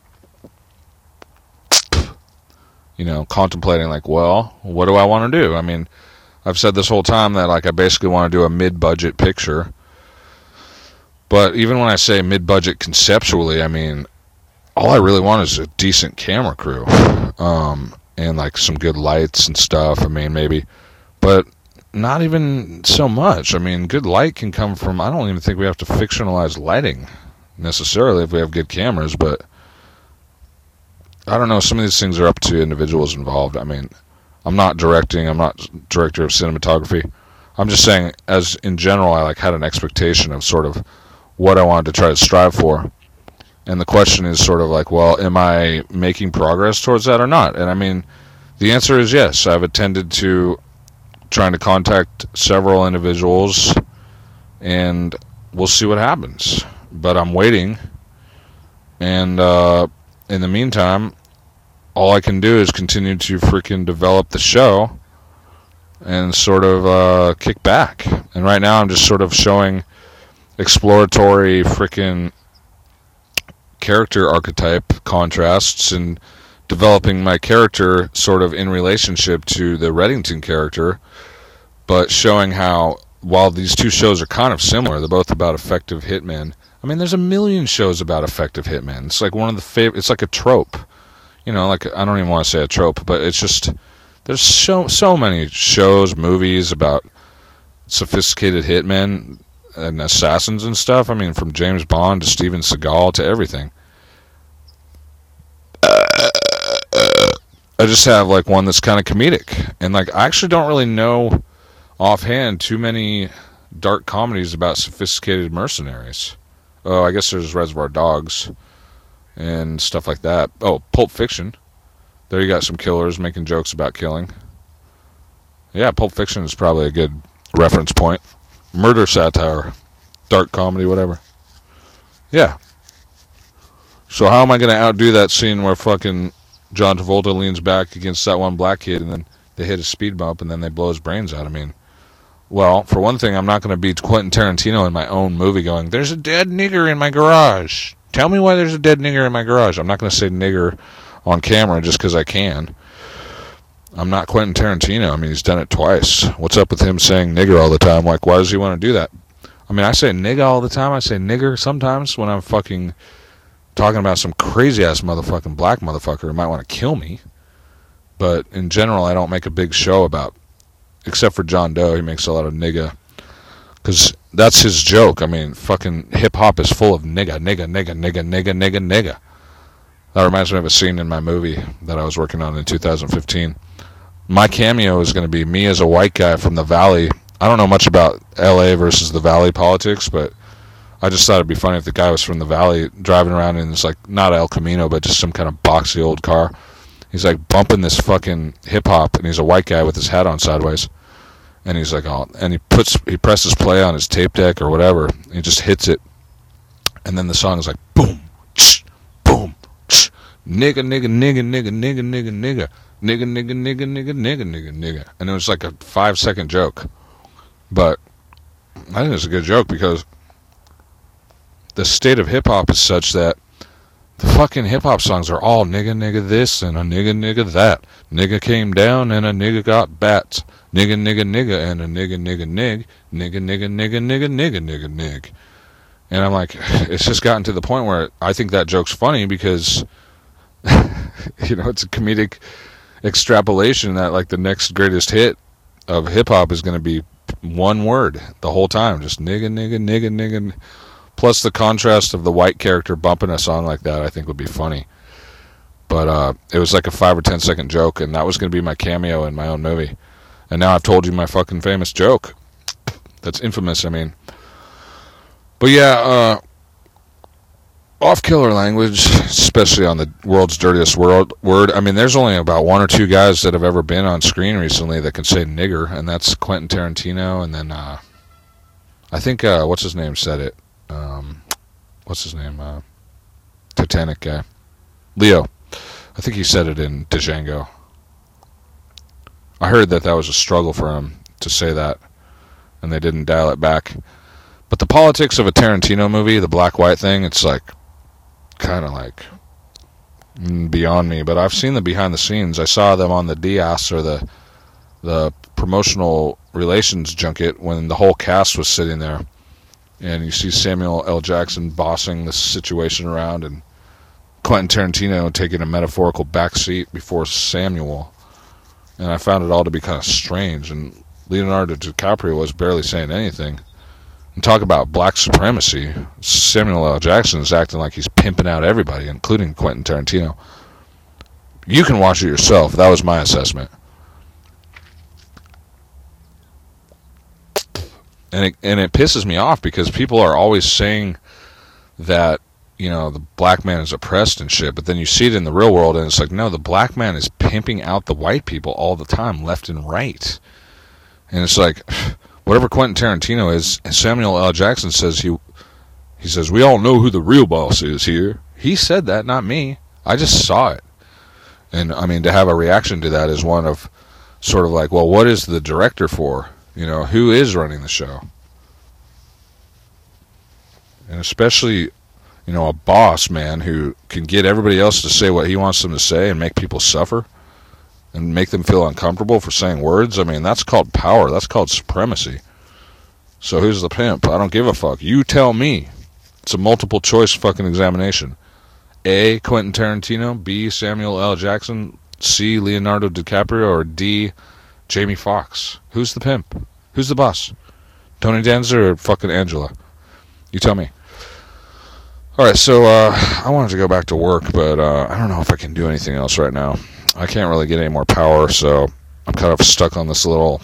you know, contemplating like, well, what do I want to do? I mean, I've said this whole time that like I basically want to do a mid-budget picture. But even when I say mid-budget conceptually, I mean, all I really want is a decent camera crew. Um, and like some good lights and stuff. I mean, maybe. But not even so much. I mean, good light can come from, I don't even think we have to fictionalize lighting necessarily if we have good cameras, but I don't know, some of these things are up to individuals involved. I mean, I'm not directing, I'm not director of cinematography. I'm just saying, as in general, I like had an expectation of sort of what I wanted to try to strive for. And the question is sort of like, well, am I making progress towards that or not? And I mean, the answer is yes. I've attended to trying to contact several individuals, and we'll see what happens. But I'm waiting, and uh, in the meantime, all I can do is continue to freaking develop the show and sort of uh, kick back. And right now I'm just sort of showing exploratory freaking character archetype contrasts and developing my character sort of in relationship to the Reddington character, but showing how while these two shows are kind of similar, they're both about effective hitmen. I mean, there's a million shows about effective hitmen. It's like one of the favorite. It's like a trope, you know. Like I don't even want to say a trope, but it's just there's so so many shows, movies about sophisticated hitmen and assassins and stuff. I mean, from James Bond to Steven Seagal to everything. Uh, uh, I just have like one that's kind of comedic, and like I actually don't really know offhand too many dark comedies about sophisticated mercenaries. Oh, I guess there's Reservoir Dogs and stuff like that. Oh, Pulp Fiction. There you got some killers making jokes about killing. Yeah, Pulp Fiction is probably a good reference point. Murder satire, dark comedy, whatever. Yeah. So how am I going to outdo that scene where fucking John Travolta leans back against that one black kid and then they hit a speed bump and then they blow his brains out? I mean, well, for one thing, I'm not going to be Quentin Tarantino in my own movie going, there's a dead nigger in my garage. Tell me why there's a dead nigger in my garage. I'm not going to say nigger on camera just because I can. I'm not Quentin Tarantino. I mean, he's done it twice. What's up with him saying nigger all the time? Like, why does he want to do that? I mean, I say nigga all the time. I say nigger sometimes when I'm fucking talking about some crazy-ass motherfucking black motherfucker who might want to kill me. But in general, I don't make a big show about, except for John Doe. He makes a lot of nigga. Because that's his joke. I mean, fucking hip-hop is full of nigga, nigga, nigga, nigga, nigga, nigga, nigga. That reminds me of a scene in my movie that I was working on in two thousand fifteen. My cameo is going to be me as a white guy from the Valley. I don't know much about L A versus the Valley politics, but I just thought it'd be funny if the guy was from the Valley driving around in this, like, not El Camino, but just some kind of boxy old car. He's, like, bumping this fucking hip-hop, and he's a white guy with his hat on sideways. And he's like, oh, and he puts, he presses play on his tape deck or whatever, and he just hits it. And then the song is like, boom, tsh, boom, tsh, nigga, nigga, nigga, nigga, nigga, nigga, nigga, nigga, nigga, nigga, nigga, nigga, nigga, nigga. And it was like a five second joke. But I think it's a good joke because the state of hip-hop is such that the fucking hip-hop songs are all nigga, nigga this and a nigga, nigga that. Nigga came down and a nigga got bats. Nigga, nigga, nigga and a nigga, nigga, nig. Nigga, nigga, nigga, nigga, nigga, nigga, nig. And I'm like, it's just gotten to the point where I think that joke's funny because, you know, it's a comedic extrapolation that, like, the next greatest hit of hip-hop is going to be one word the whole time. Just nigga, nigga, nigga, nigga. Plus the contrast of the white character bumping a song like that, I think would be funny. But uh, it was like a five or ten second joke, and that was going to be my cameo in my own movie. And now I've told you my fucking famous joke. That's infamous, I mean. But yeah, uh, off-killer language, especially on the world's dirtiest world, word. I mean, there's only about one or two guys that have ever been on screen recently that can say nigger, and that's Quentin Tarantino, and then uh, I think, uh, what's his name said it? Um, what's his name? Uh, Titanic guy. Leo. I think he said it in Django. I heard that that was a struggle for him to say that, and they didn't dial it back. But the politics of a Tarantino movie, the black-white thing, it's like, kind of like, beyond me. But I've seen the behind-the-scenes. I saw them on the D A S, or the, the promotional relations junket, when the whole cast was sitting there. And you see Samuel L. Jackson bossing the situation around, and Quentin Tarantino taking a metaphorical backseat before Samuel. And I found it all to be kind of strange. And Leonardo DiCaprio was barely saying anything. And talk about black supremacy. Samuel L. Jackson is acting like he's pimping out everybody, including Quentin Tarantino. You can watch it yourself. That was my assessment. And it, and it pisses me off because people are always saying that, you know, the black man is oppressed and shit, but then you see it in the real world and it's like, no, the black man is pimping out the white people all the time, left and right. And it's like, whatever Quentin Tarantino is, Samuel L. Jackson says he, he says, we all know who the real boss is here. He said that, not me. I just saw it. And, I mean, to have a reaction to that is one of sort of like, well, what is the director for? You know, who is running the show? And especially, you know, a boss man who can get everybody else to say what he wants them to say and make people suffer and make them feel uncomfortable for saying words. I mean, that's called power. That's called supremacy. So who's the pimp? I don't give a fuck. You tell me. It's a multiple choice fucking examination. A, Quentin Tarantino. B, Samuel L. Jackson. C, Leonardo DiCaprio. Or D, Jamie Foxx. Who's the pimp? Who's the boss? Tony Danza or fucking Angela? You tell me. Alright, so uh, I wanted to go back to work, but uh, I don't know if I can do anything else right now. I can't really get any more power, so I'm kind of stuck on this little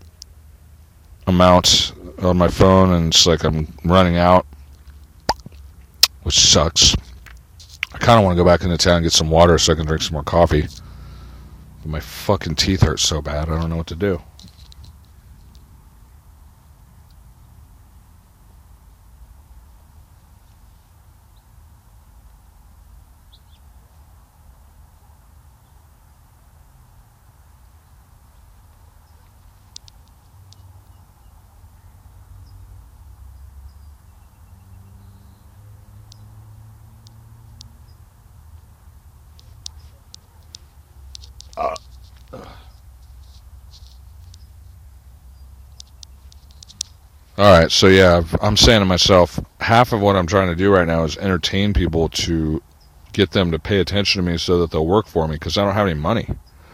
amount on my phone, and it's like I'm running out, which sucks. I kind of want to go back into town and get some water so I can drink some more coffee. But my fucking teeth hurt so bad, I don't know what to do. Uh, uh. Alright, so yeah, I'm saying to myself, half of what I'm trying to do right now is entertain people to get them to pay attention to me so that they'll work for me, because I don't have any money.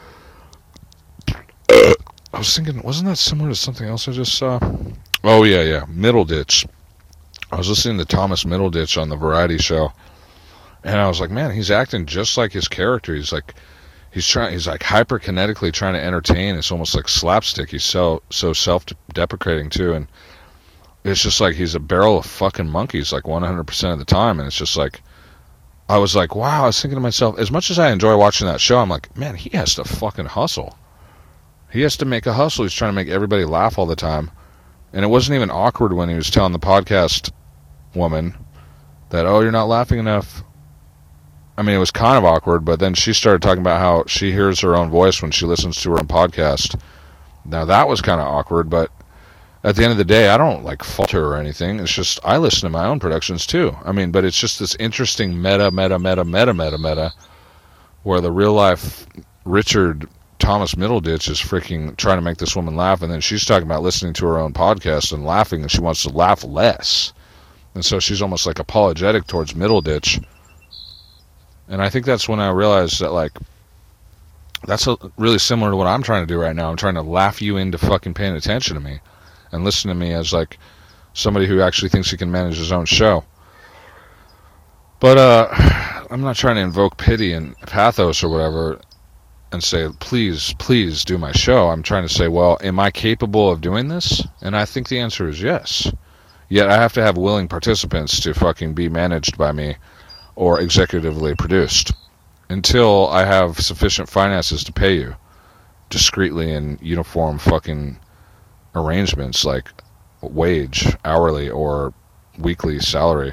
I was thinking, wasn't that similar to something else I just saw? Oh, yeah, yeah, Middleditch. I was listening to Thomas Middleditch on the Variety Show, and I was like, man, he's acting just like his character. He's like... He's trying. He's like hyperkinetically trying to entertain. It's almost like slapstick. He's so so self-deprecating too, and it's just like he's a barrel of fucking monkeys, like one hundred percent of the time. And it's just like, I was like, wow. I was thinking to myself, as much as I enjoy watching that show, I'm like, man, he has to fucking hustle. He has to make a hustle. He's trying to make everybody laugh all the time, and it wasn't even awkward when he was telling the podcast woman that, oh, you're not laughing enough. I mean, it was kind of awkward, but then she started talking about how she hears her own voice when she listens to her own podcast. Now, that was kind of awkward, but at the end of the day, I don't, like, fault her or anything. It's just, I listen to my own productions, too. I mean, but it's just this interesting meta, meta, meta, meta, meta, meta, where the real-life Richard Thomas Middleditch is freaking trying to make this woman laugh, and then she's talking about listening to her own podcast and laughing, and she wants to laugh less. And so she's almost, like, apologetic towards Middleditch. And I think that's when I realized that, like, that's a, really similar to what I'm trying to do right now. I'm trying to laugh you into fucking paying attention to me and listen to me as, like, somebody who actually thinks he can manage his own show. But uh, I'm not trying to invoke pity and pathos or whatever and say, please, please do my show. I'm trying to say, well, am I capable of doing this? And I think the answer is yes. Yet I have to have willing participants to fucking be managed by me or executively produced. Until I have sufficient finances to pay you discreetly in uniform fucking arrangements like wage, hourly, or weekly salary.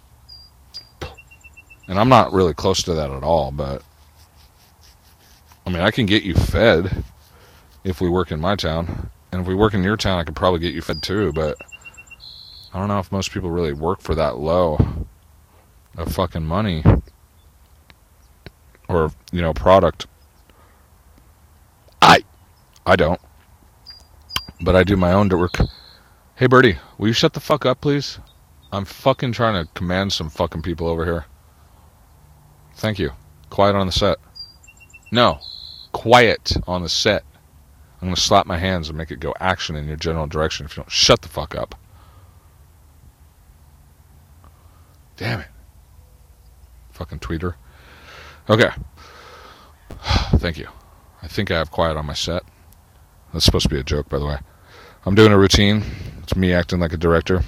And I'm not really close to that at all, but I mean, I can get you fed if we work in my town. And if we work in your town, I could probably get you fed too, but I don't know if most people really work for that low of fucking money. Or, you know, product. I I don't. But I do my own work. Hey, Birdie, will you shut the fuck up, please? I'm fucking trying to command some fucking people over here. Thank you. Quiet on the set. No. Quiet on the set. I'm going to slap my hands and make it go action in your general direction if you don't shut the fuck up. Damn it. Fucking tweeter. Okay. Thank you. I think I have quiet on my set. That's supposed to be a joke, by the way. I'm doing a routine. It's me acting like a director.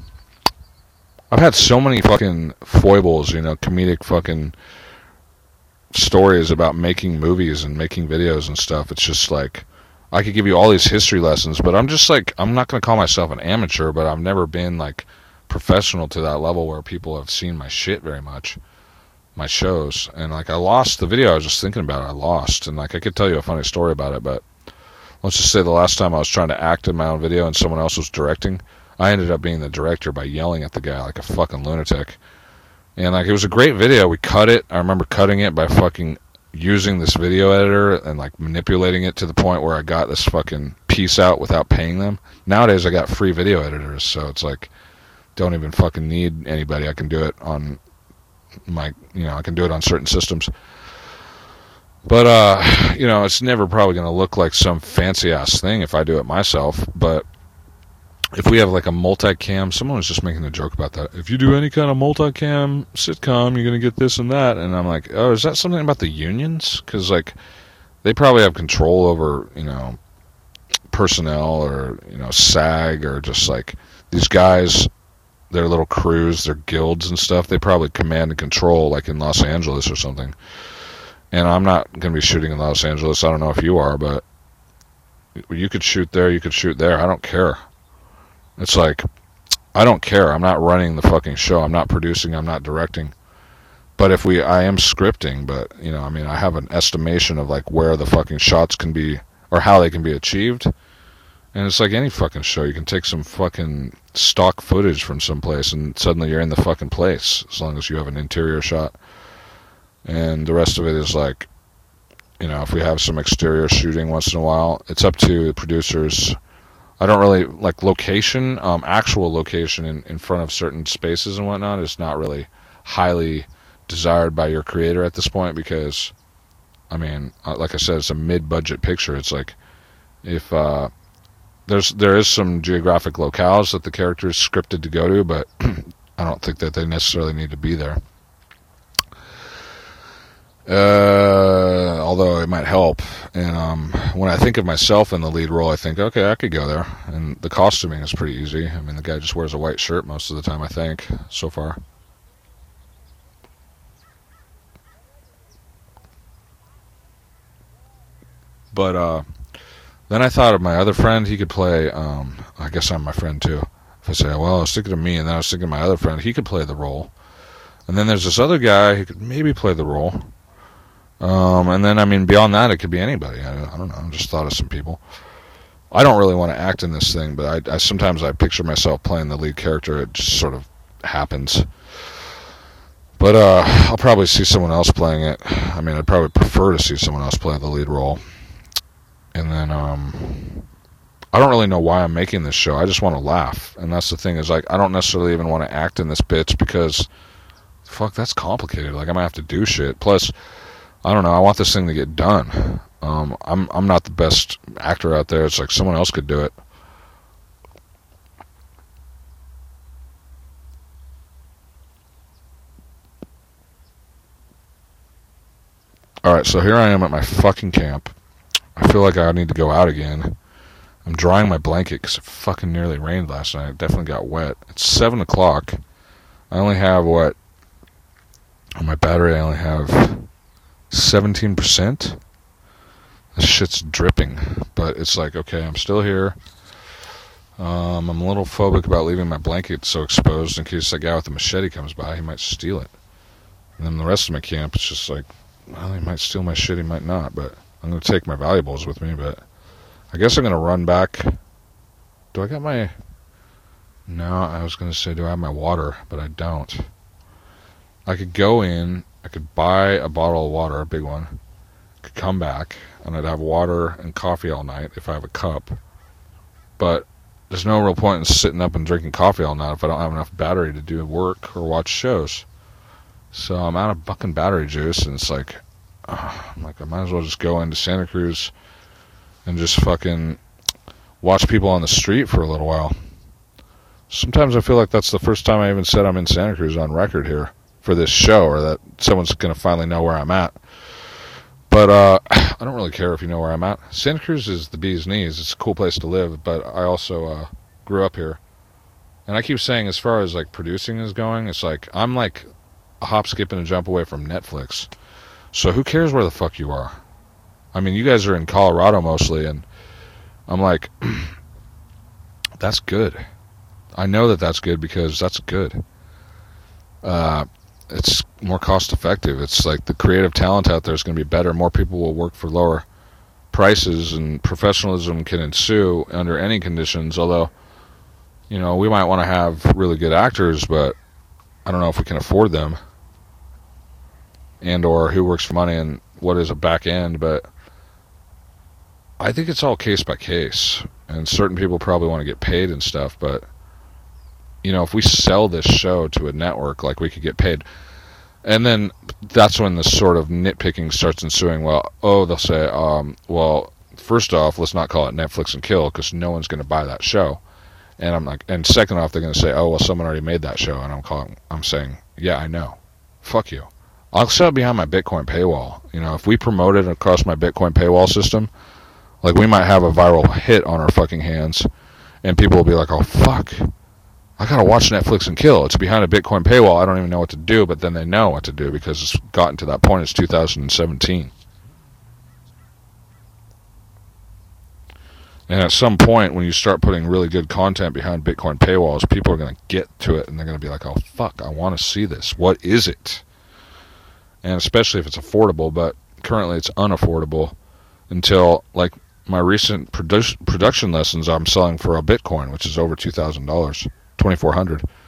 I've had so many fucking foibles, you know, comedic fucking stories about making movies and making videos and stuff. It's just like, I could give you all these history lessons, but I'm just like, I'm not going to call myself an amateur, but I've never been like professional to that level where people have seen my shit very much. My shows, and like I lost the video I was just thinking about. I lost, and like I could tell you a funny story about it, but let's just say the last time I was trying to act in my own video and someone else was directing, I ended up being the director by yelling at the guy like a fucking lunatic. And like it was a great video. We cut it. I remember cutting it by fucking using this video editor and like manipulating it to the point where I got this fucking piece out without paying them. Nowadays I got free video editors, so it's like don't even fucking need anybody. I can do it on my, you know, I can do it on certain systems. But, uh, you know, it's never probably going to look like some fancy-ass thing if I do it myself. But if we have, like, a multicam, someone was just making a joke about that. If you do any kind of multicam sitcom, you're going to get this and that. And I'm like, oh, is that something about the unions? Because, like, they probably have control over, you know, personnel or, you know, SAG or just, like, these guys, their little crews, their guilds and stuff, they probably command and control, like in Los Angeles or something. And I'm not going to be shooting in Los Angeles. I don't know if you are, but you could shoot there, you could shoot there. I don't care. It's like, I don't care. I'm not running the fucking show. I'm not producing. I'm not directing. But if we, I am scripting, but, you know, I mean, I have an estimation of, like, where the fucking shots can be, or how they can be achieved. And it's like any fucking show. You can take some fucking stock footage from someplace and suddenly you're in the fucking place as long as you have an interior shot. And the rest of it is like, you know, if we have some exterior shooting once in a while, it's up to the producers. I don't really, like, location, um, actual location in, in front of certain spaces and whatnot is not really highly desired by your creator at this point because, I mean, like I said, it's a mid-budget picture. It's like, if, uh, There's there is some geographic locales that the character is scripted to go to, but I don't think that they necessarily need to be there. Uh, although it might help. And um, when I think of myself in the lead role, I think, okay, I could go there. And the costuming is pretty easy. I mean, the guy just wears a white shirt most of the time, I think, so far. But, uh... then I thought of my other friend. He could play, um, I guess I'm my friend too. If I say, well, I was thinking of me, and then I was thinking of my other friend. He could play the role. And then there's this other guy who could maybe play the role. Um, and then, I mean, beyond that, it could be anybody. I, I don't know. I just thought of some people. I don't really want to act in this thing, but I, I sometimes I picture myself playing the lead character. It just sort of happens. But uh, I'll probably see someone else playing it. I mean, I'd probably prefer to see someone else play the lead role. And then, um, I don't really know why I'm making this show. I just want to laugh. And that's the thing is, like, I don't necessarily even want to act in this bitch because, fuck, that's complicated. Like, I'm going to have to do shit. Plus, I don't know, I want this thing to get done. Um, I'm I'm not the best actor out there. It's like someone else could do it. Alright, so here I am at my fucking camp. I feel like I need to go out again. I'm drying my blanket because it fucking nearly rained last night. It definitely got wet. It's seven o'clock. I only have, what? On my battery, I only have seventeen percent. This shit's dripping. But it's like, okay, I'm still here. Um, I'm a little phobic about leaving my blanket so exposed in case that guy with the machete comes by. He might steal it. And then the rest of my camp, it's just like, well, he might steal my shit, he might not. But I'm going to take my valuables with me. But I guess I'm going to run back. Do I got my... No, I was going to say, do I have my water? But I don't. I could go in... I could buy a bottle of water, a big one, could come back, and I'd have water and coffee all night if I have a cup. But there's no real point in sitting up and drinking coffee all night if I don't have enough battery to do work or watch shows. So I'm out of fucking battery juice, and it's like, uh, I'm like, I might as well just go into Santa Cruz and just fucking watch people on the street for a little while. Sometimes I feel like that's the first time I even said I'm in Santa Cruz on record here for this show, or that someone's going to finally know where I'm at. But uh, I don't really care if you know where I'm at. Santa Cruz is the bee's knees. It's a cool place to live, but I also uh, grew up here. And I keep saying, as far as like producing is going, it's like I'm like a hop, skip, and a jump away from Netflix. So who cares where the fuck you are? I mean, you guys are in Colorado mostly, and I'm like, that's good. I know that that's good because that's good. Uh... It's more cost effective. It's like the creative talent out there is going to be better. More people will work for lower prices, and professionalism can ensue under any conditions. Although, you know, we might want to have really good actors, but I don't know if we can afford them, and or who works for money and what is a back end. But I think it's all case by case, and certain people probably want to get paid and stuff, but you know, if we sell this show to a network, like, we could get paid. And then that's when the sort of nitpicking starts ensuing. Well, oh, they'll say, um, well, first off, let's not call it Netflix and Kill, because no one's going to buy that show. And I'm like, and second off, they're going to say, oh, well, someone already made that show. And I'm calling, I'm saying, yeah, I know. Fuck you. I'll sit behind my Bitcoin paywall. You know, if we promote it across my Bitcoin paywall system, like, we might have a viral hit on our fucking hands, and people will be like, oh, fuck. I gotta watch Netflix and Kill. It's behind a Bitcoin paywall. I don't even know what to do, but then they know what to do because it's gotten to that point. It's two thousand seventeen. And at some point, when you start putting really good content behind Bitcoin paywalls, people are going to get to it, and they're going to be like, oh, fuck, I want to see this. What is it? And especially if it's affordable, but currently it's unaffordable until, like, my recent produ- production lessons I'm selling for a Bitcoin, which is over two thousand dollars. twenty-four hundred dollars.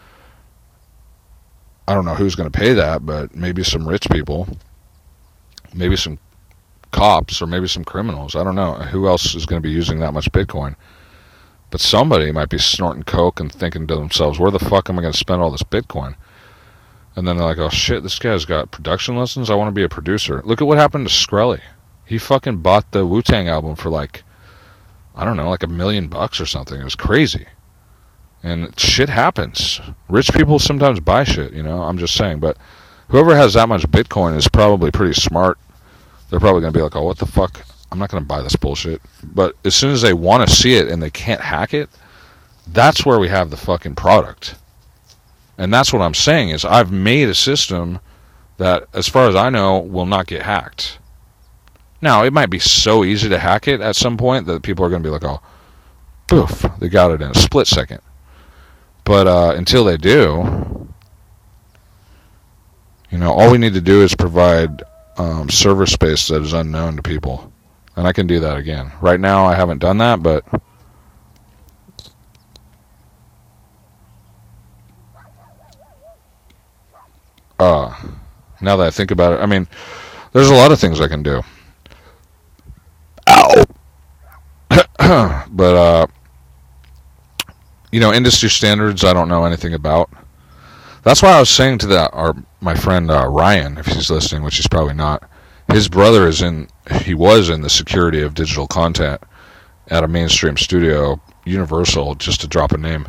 I don't know who's going to pay that, but maybe some rich people, maybe some cops, or maybe some criminals. I don't know who else is going to be using that much Bitcoin, but somebody might be snorting coke and thinking to themselves, where the fuck am I going to spend all this Bitcoin? And then they're like, oh shit, this guy's got production lessons, I want to be a producer. Look at what happened to Skrelly. He fucking bought the Wu-Tang album for like, I don't know, like a million bucks or something. It was crazy. And shit happens. Rich people sometimes buy shit, you know, I'm just saying. But whoever has that much Bitcoin is probably pretty smart. They're probably going to be like, oh, what the fuck? I'm not going to buy this bullshit. But as soon as they want to see it and they can't hack it, that's where we have the fucking product. And that's what I'm saying is I've made a system that, as far as I know, will not get hacked. Now, it might be so easy to hack it at some point that people are going to be like, oh, poof, they got it in a split second. But uh, until they do, You know, all we need to do is provide um, server space that is unknown to people. And I can do that again. Right now, I haven't done that, but... Uh, now that I think about it, I mean, there's a lot of things I can do. Ow! But, uh... you know, industry standards, I don't know anything about. That's why I was saying to that, our, my friend uh, Ryan, if he's listening, which he's probably not, his brother is in, he was in the security of digital content at a mainstream studio, Universal, just to drop a name.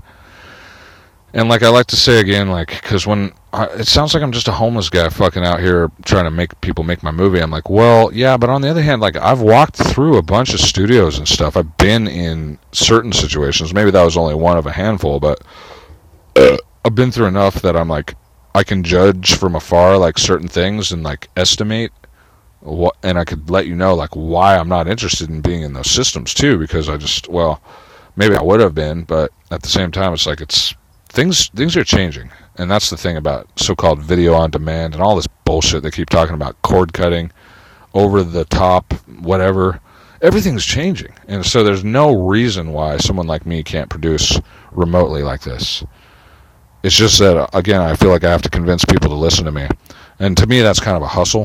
And like I like to say again, like, because when, I, it sounds like I'm just a homeless guy fucking out here trying to make people make my movie. I'm like, well, yeah, but on the other hand, like, I've walked through a bunch of studios and stuff. I've been in certain situations. Maybe that was only one of a handful, but uh, I've been through enough that I'm like, I can judge from afar, like, certain things and, like, estimate what, and I could let you know, like, why I'm not interested in being in those systems, too, because I just, well, maybe I would have been, but at the same time, it's like, it's, things, things are changing. And that's the thing about so-called video on demand and all this bullshit they keep talking about, cord cutting, over the top, whatever. Everything's changing. And so there's no reason why someone like me can't produce remotely like this. It's just that, again, I feel like I have to convince people to listen to me. And to me, that's kind of a hustle.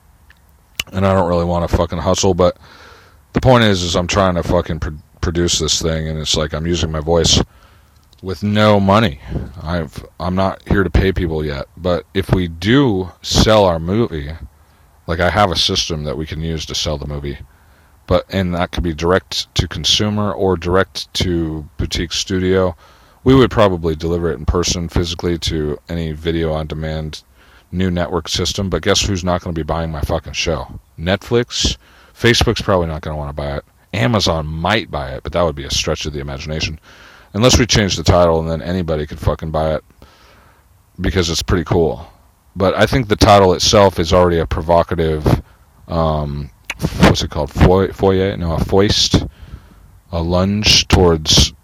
And I don't really want to fucking hustle, but the point is, is I'm trying to fucking pr- produce this thing, and it's like I'm using my voice with no money. I've, I'm not here to pay people yet. But if we do sell our movie, like I have a system that we can use to sell the movie, but and that could be direct to consumer or direct to boutique studio. We would probably deliver it in person, physically, to any video-on-demand new network system. But guess who's not going to be buying my fucking show? Netflix? Facebook's probably not going to want to buy it. Amazon might buy it, but that would be a stretch of the imagination. Unless we change the title, and then anybody could fucking buy it, because it's pretty cool. But I think the title itself is already a provocative, um, what's it called? Foy- foyer? No, a foist? A lunge towards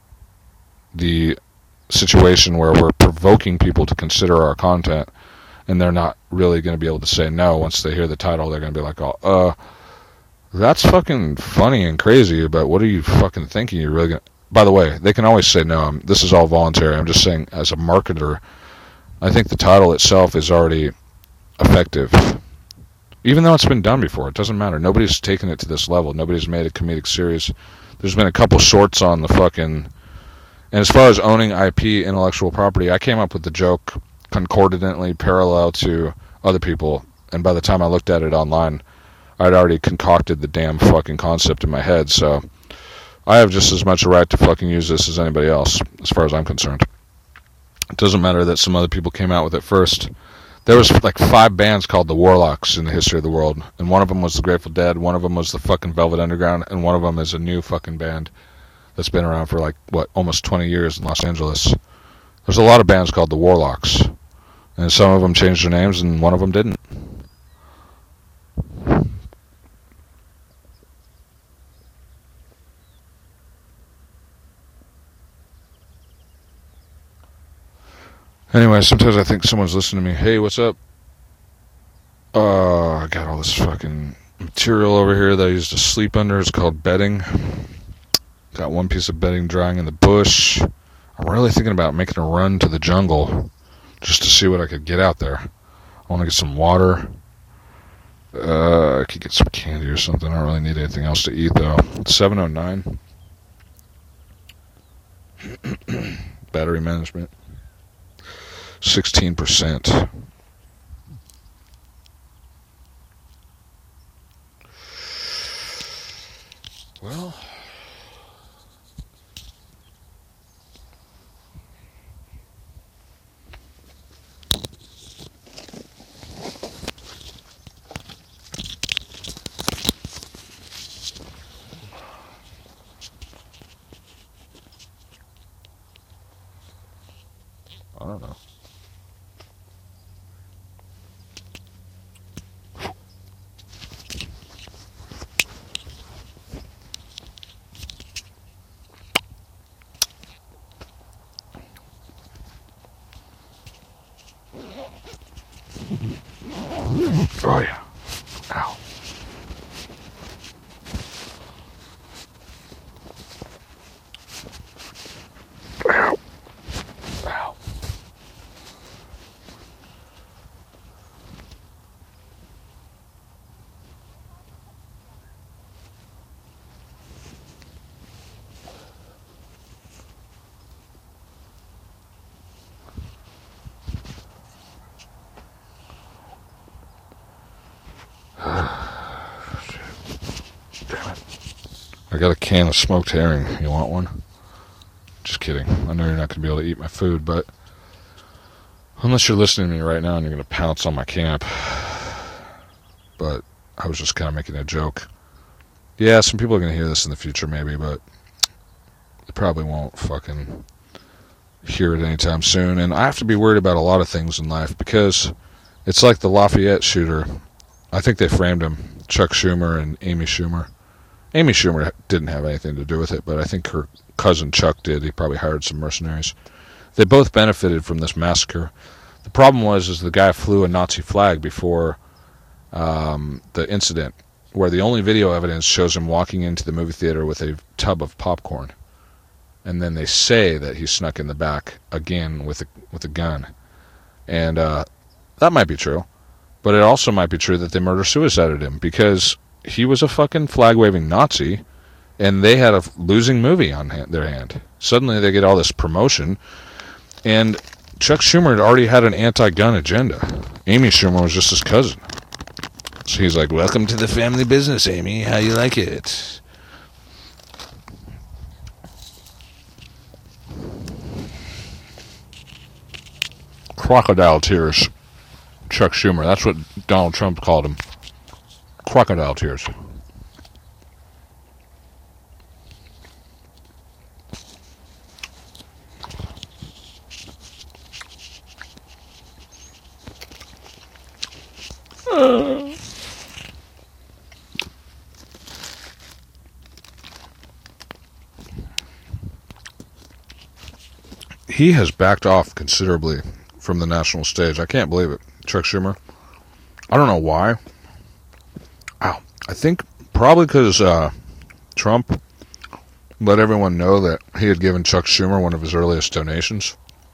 the situation where we're provoking people to consider our content, and they're not really going to be able to say no. Once they hear the title, they're going to be like, oh, uh, that's fucking funny and crazy, but what are you fucking thinking? You're really going to... By the way, they can always say no. I'm, this is all voluntary. I'm just saying, as a marketer, I think the title itself is already effective. Even though it's been done before, it doesn't matter. Nobody's taken it to this level. Nobody's made a comedic series. There's been a couple shorts on the fucking... And as far as owning I P, intellectual property, I came up with the joke concordantly parallel to other people, and by the time I looked at it online, I'd already concocted the damn fucking concept in my head, so I have just as much a right to fucking use this as anybody else, as far as I'm concerned. It doesn't matter that some other people came out with it first. There was like five bands called the Warlocks in the history of the world, and one of them was the Grateful Dead, one of them was the fucking Velvet Underground, and one of them is a new fucking band that's been around for like, what, almost twenty years in Los Angeles. There's a lot of bands called the Warlocks, and some of them changed their names, and one of them didn't. Anyway, sometimes I think someone's listening to me. Hey, what's up? Uh, I got all this fucking material over here that I used to sleep under. It's called bedding. Got one piece of bedding drying in the bush. I'm really thinking about making a run to the jungle just to see what I could get out there. I want to get some water. Uh, I could get some candy or something. I don't really need anything else to eat, though. It's seven oh nine. Battery management. sixteen percent. Well... I don't know. Oh, yeah. Ow. Ow. Ow. Damn it. I got a can of smoked herring. You want one? Just kidding. I know you're not going to be able to eat my food, but unless you're listening to me right now and you're going to pounce on my camp. But I was just kind of making a joke. Yeah, some people are going to hear this in the future maybe, but they probably won't fucking hear it anytime soon. And I have to be worried about a lot of things in life because it's like the Lafayette shooter. I think they framed him, Chuck Schumer and Amy Schumer. Amy Schumer didn't have anything to do with it, but I think her cousin Chuck did. He probably hired some mercenaries. They both benefited from this massacre. The problem was is the guy flew a Nazi flag before um, the incident, where the only video evidence shows him walking into the movie theater with a tub of popcorn. And then they say that he snuck in the back again with a, with a gun. And uh, that might be true. But it also might be true that they murder-suicided him because he was a fucking flag-waving Nazi and they had a losing movie on hand, their hand. Suddenly they get all this promotion, and Chuck Schumer had already had an anti-gun agenda. Amy Schumer was just his cousin. So he's like, welcome to the family business, Amy. How you like it? Crocodile tears. Chuck Schumer. That's what Donald Trump called him. Crocodile tears. Uh. He has backed off considerably from the national stage. I can't believe it. Chuck Schumer. I don't know why. Ow. I think probably because uh, Trump let everyone know that he had given Chuck Schumer one of his earliest donations.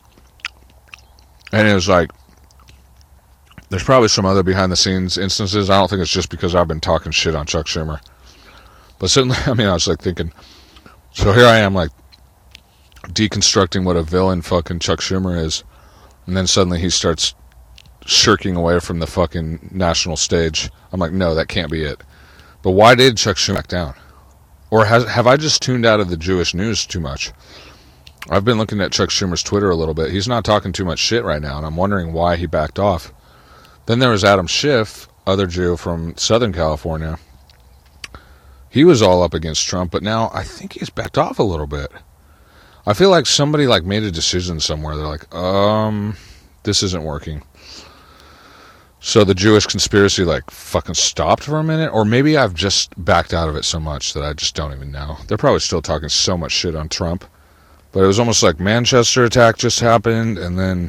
And it was like, there's probably some other behind-the-scenes instances. I don't think it's just because I've been talking shit on Chuck Schumer. But suddenly, I mean, I was like thinking, so here I am, like, deconstructing what a villain fucking Chuck Schumer is. And then suddenly he starts shirking away from the fucking national stage. I'm like, no, that can't be it. But why did Chuck Schumer back down? Or has, have I just tuned out of the Jewish news too much? I've been looking at Chuck Schumer's Twitter a little bit. He's not talking too much shit right now, and I'm wondering why he backed off. Then there was Adam Schiff, other Jew from Southern California. He was all up against Trump, but now I think he's backed off a little bit. I feel like somebody like made a decision somewhere. They're like, um, this isn't working. So the Jewish conspiracy like fucking stopped for a minute, or maybe I've just backed out of it so much that I just don't even know. They're probably still talking so much shit on Trump, but it was almost like Manchester attack just happened, and then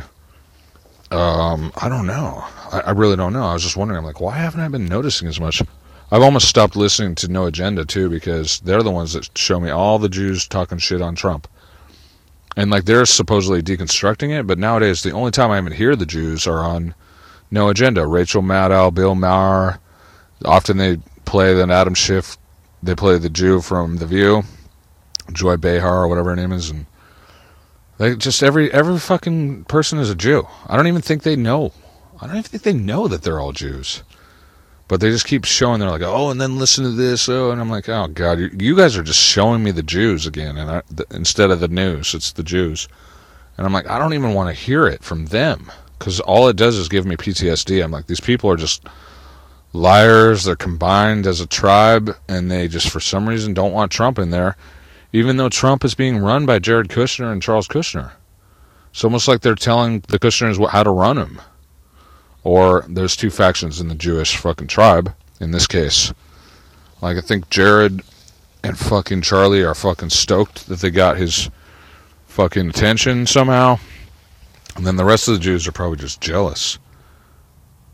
um, I don't know. I, I really don't know. I was just wondering, I'm like, why haven't I been noticing as much? I've almost stopped listening to No Agenda too, because they're the ones that show me all the Jews talking shit on Trump. And like they're supposedly deconstructing it, but nowadays the only time I even hear the Jews are on No Agenda. Rachel Maddow, Bill Maher. Often they play then Adam Schiff. They play the Jew from The View, Joy Behar or whatever her name is, and they just every every fucking person is a Jew. I don't even think they know. I don't even think they know that they're all Jews. But they just keep showing. They're like, oh, and then listen to this. Oh, and I'm like, oh god, you, you guys are just showing me the Jews again, and I, the, instead of the news, it's the Jews. And I'm like, I don't even want to hear it from them. Because all it does is give me P T S D. I'm like, these people are just liars. They're combined as a tribe, and they just, for some reason, don't want Trump in there, even though Trump is being run by Jared Kushner and Charles Kushner. It's almost like they're telling the Kushners how to run him. Or there's two factions in the Jewish fucking tribe, in this case. Like, I think Jared and fucking Charlie are fucking stoked that they got his fucking attention somehow. And then the rest of the Jews are probably just jealous.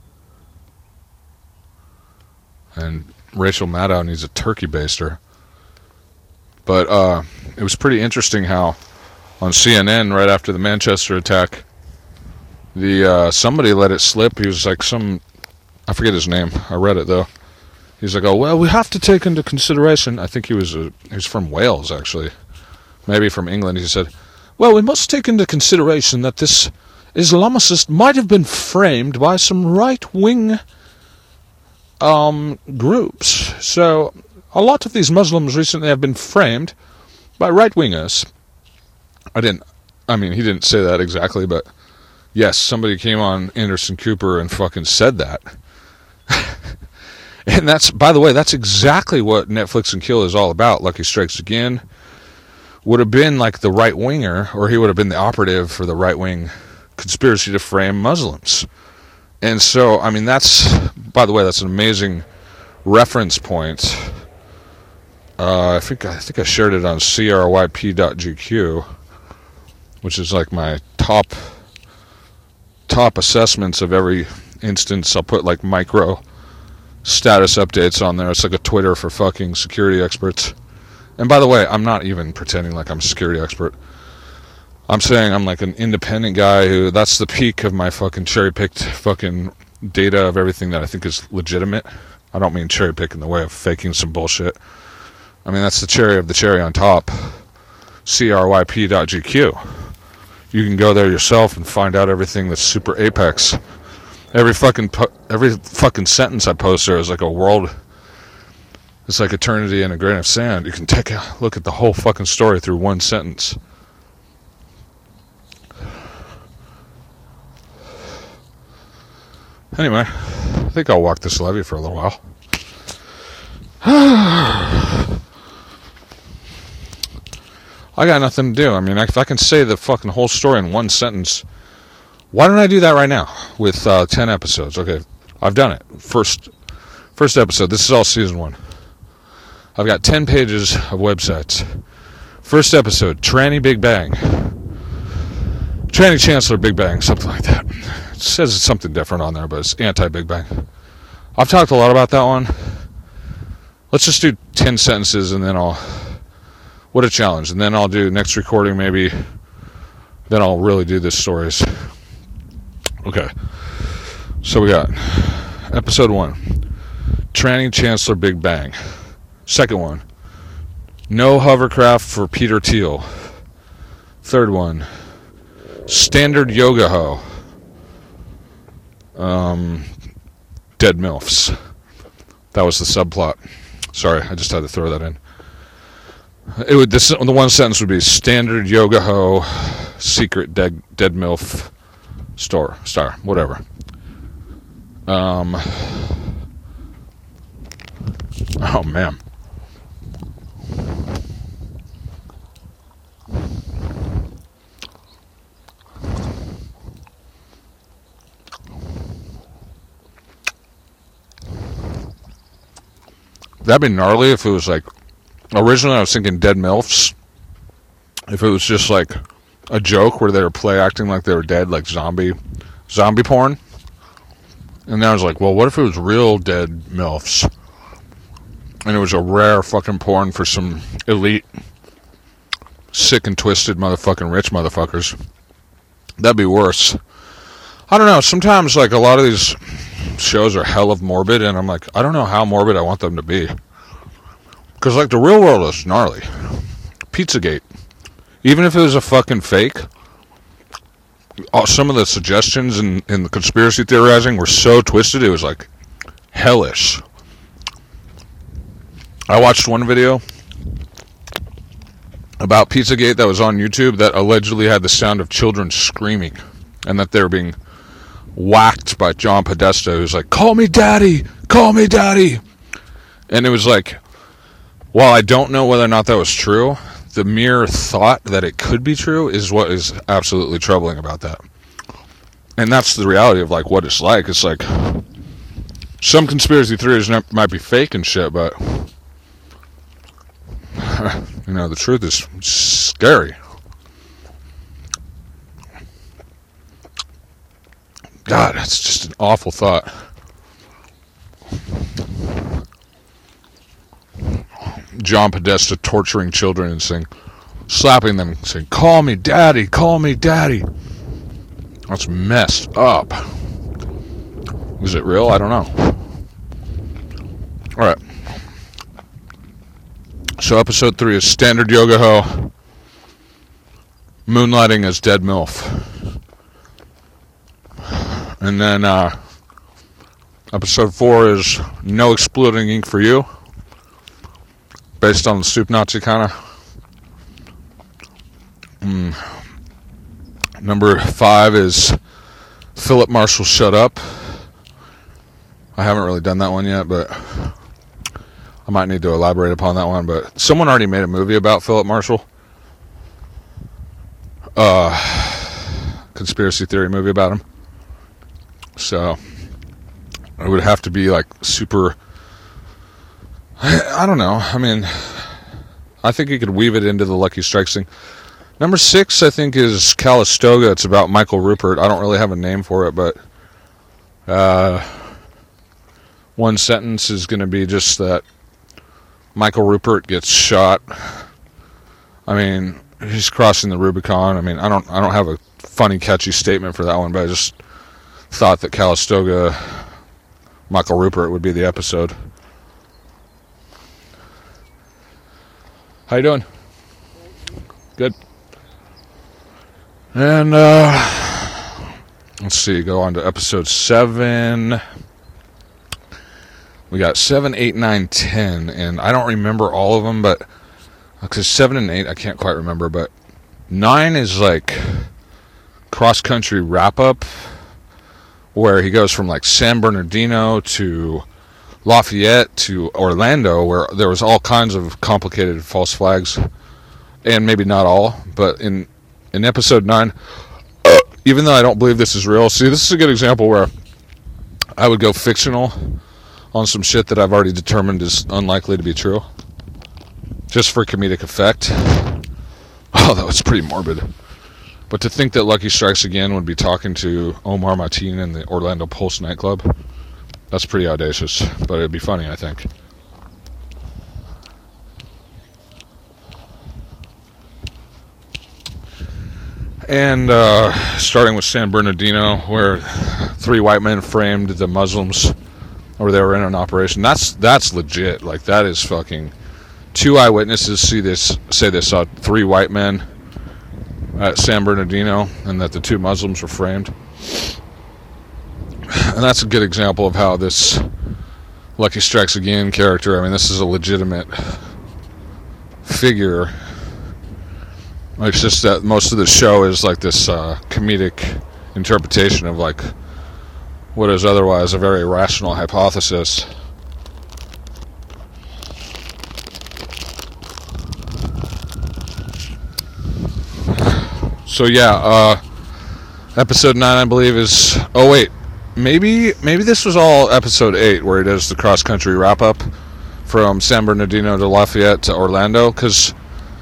and Rachel Maddow needs a turkey baster. But uh, it was pretty interesting how on C N N right after the Manchester attack, the uh, somebody let it slip. He was like some, I forget his name. I read it though. He's like, oh well, we have to take into consideration. I think he was a, he was from Wales actually, maybe from England. He said, well, we must take into consideration that this Islamicist might have been framed by some right-wing um, groups. So a lot of these Muslims recently have been framed by right-wingers. I didn't, I mean, he didn't say that exactly, but yes, somebody came on Anderson Cooper and fucking said that. And that's, by the way, that's exactly what Netflix and Kill is all about. Lucky Strikes Again would have been like the right-winger, or he would have been the operative for the right-wing conspiracy to frame Muslims. And so, I mean, that's, by the way, that's an amazing reference point. Uh, I think I think I shared it on C R Y P dot G Q, which is like my top top assessments of every instance. I'll put like micro status updates on there. It's like a Twitter for fucking security experts. And by the way, I'm not even pretending like I'm a security expert. I'm saying I'm like an independent guy who, that's the peak of my fucking cherry-picked fucking data of everything that I think is legitimate. I don't mean cherry-pick in the way of faking some bullshit. I mean, that's the cherry of the cherry on top. C R Y P dot G Q. You can go there yourself and find out everything that's super apex. Every fucking po- every fucking sentence I post there is like a world. It's like eternity in a grain of sand. You can take a look at the whole fucking story through one sentence. Anyway, I think I'll walk this levee for a little while. I got nothing to do. I mean, if I can say the fucking whole story in one sentence, why don't I do that right now with uh, ten episodes? Okay, I've done it. First, first episode. This is all season one. I've got ten pages of websites. First episode, Tranny Big Bang. Tranny Chancellor Big Bang, something like that. It says it's something different on there, but it's anti-Big Bang. I've talked a lot about that one. Let's just do ten sentences and then I'll... What a challenge. And then I'll do next recording maybe. Then I'll really do this stories. Okay. So we got episode one. Tranny Chancellor Big Bang. Second one. No hovercraft for Peter Thiel. Third one. Standard Yoga Ho. Um, Dead MILFs. That was the subplot. Sorry, I just had to throw that in. It would this the one sentence would be Standard Yoga Ho, Secret Dead Dead MILF Store Star whatever. Um. Oh man. That'd be gnarly if it was like, originally I was thinking Dead MILFs. If it was just like a joke where they were play acting like they were dead, like zombie zombie porn. And then I was like, well, what if it was real dead MILFs? And it was a rare fucking porn for some elite, sick and twisted motherfucking rich motherfuckers. That'd be worse. I don't know, sometimes like a lot of these shows are hell of morbid, and I'm like, I don't know how morbid I want them to be. Because, like, the real world is gnarly. Pizzagate. Even if it was a fucking fake, some of the suggestions in, in the conspiracy theorizing were so twisted, it was, like, hellish. I watched one video about Pizzagate that was on YouTube that allegedly had the sound of children screaming, and that they were being whacked by John Podesta, who's like, call me daddy, call me daddy. And it was like, while I don't know whether or not that was true, the mere thought that it could be true is what is absolutely troubling about that. And that's the reality of like what it's like. It's like some conspiracy theories might be fake and shit, but you know, the truth is scary. God, that's just an awful thought. John Podesta torturing children and saying, slapping them, saying, "Call me daddy, call me daddy." That's messed up. Is it real? I don't know. Alright. So episode three is Standard Yoga Ho moonlighting as Dead MILF. And then uh, episode four is No Exploding Ink for You, based on the Soup Nazi kind of. Mm. Number five is Philip Marshall Shut Up. I haven't really done that one yet, but I might need to elaborate upon that one. But someone already made a movie about Philip Marshall. Uh, conspiracy theory movie about him. So it would have to be like super. I, I don't know. I mean, I think you could weave it into the Lucky Strikes thing. Number six, I think, is Calistoga. It's about Michael Rupert. I don't really have a name for it, but uh, one sentence is going to be just that Michael Rupert gets shot. I mean, he's crossing the Rubicon. I mean, I don't, I don't have a funny, catchy statement for that one, but I just thought that Calistoga, Michael Rupert would be the episode. How you doing? Good. And, uh, let's see, go on to episode seven. We got seven, eight, nine, ten, and I don't remember all of them, but, because seven and eight, I can't quite remember, but nine is like cross-country wrap-up, where he goes from like San Bernardino to Lafayette to Orlando, where there was all kinds of complicated false flags, and maybe not all, but in in episode nine, uh, even though I don't believe this is real, see, this is a good example where I would go fictional on some shit that I've already determined is unlikely to be true, just for comedic effect. Oh, that was pretty morbid. But to think that Lucky Strikes Again would be talking to Omar Mateen in the Orlando Pulse nightclub, that's pretty audacious, but it'd be funny, I think. And uh, starting with San Bernardino, where three white men framed the Muslims, or they were in an operation. That's that's legit. Like, that is fucking. Two eyewitnesses see this, say they saw three white men at San Bernardino, and that the two Muslims were framed. And that's a good example of how this Lucky Strikes Again character, I mean, this is a legitimate figure. It's just that most of the show is like this uh, comedic interpretation of like what is otherwise a very rational hypothesis. So yeah, uh, episode nine, I believe, is... Oh, wait. Maybe maybe this was all episode eight, where he does the cross-country wrap-up from San Bernardino to Lafayette to Orlando, because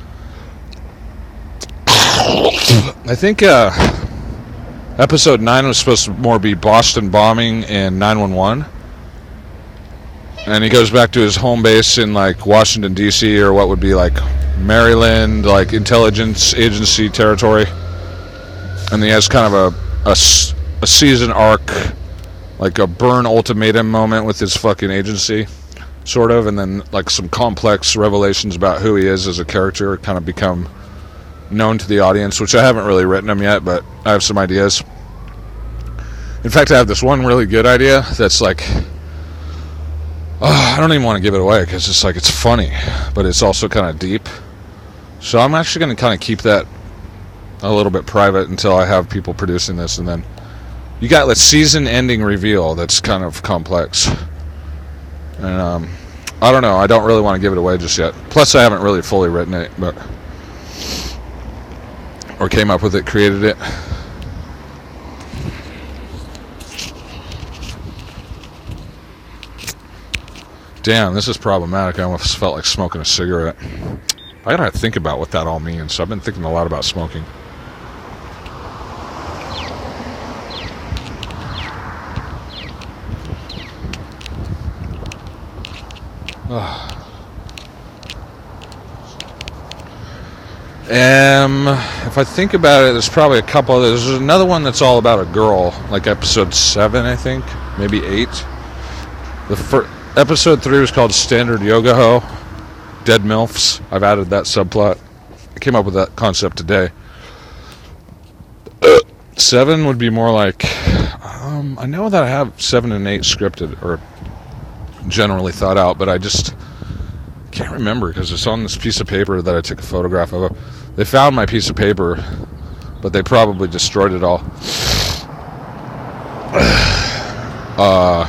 I think uh, episode nine was supposed to more be Boston bombing and nine one one. And he goes back to his home base in, like, Washington, D C, or what would be, like, Maryland, like, intelligence agency territory. And he has kind of a, a, a season arc, like a Burn ultimatum moment with his fucking agency, sort of. And then, like, some complex revelations about who he is as a character kind of become known to the audience, which I haven't really written them yet, but I have some ideas. In fact, I have this one really good idea that's like... Uh, I don't even want to give it away because it's like it's funny, but it's also kind of deep. So I'm actually going to kind of keep that a little bit private until I have people producing this, and then you got the season-ending reveal that's kind of complex. And um, I don't know. I don't really want to give it away just yet. Plus, I haven't really fully written it, but or came up with it, created it. Damn, this is problematic. I almost felt like smoking a cigarette. I gotta think about what that all means. So I've been thinking a lot about smoking. Um, if I think about it, there's probably a couple others. There's another one that's all about a girl, like episode seven, I think, maybe eight. The fir- episode three was called Standard Yoga Ho, Dead MILFs. I've added that subplot. I came up with that concept today. Seven would be more like, um, I know that I have seven and eight scripted or generally thought out, but I just can't remember because it's on this piece of paper that I took a photograph of. They found my piece of paper, but they probably destroyed it all. uh,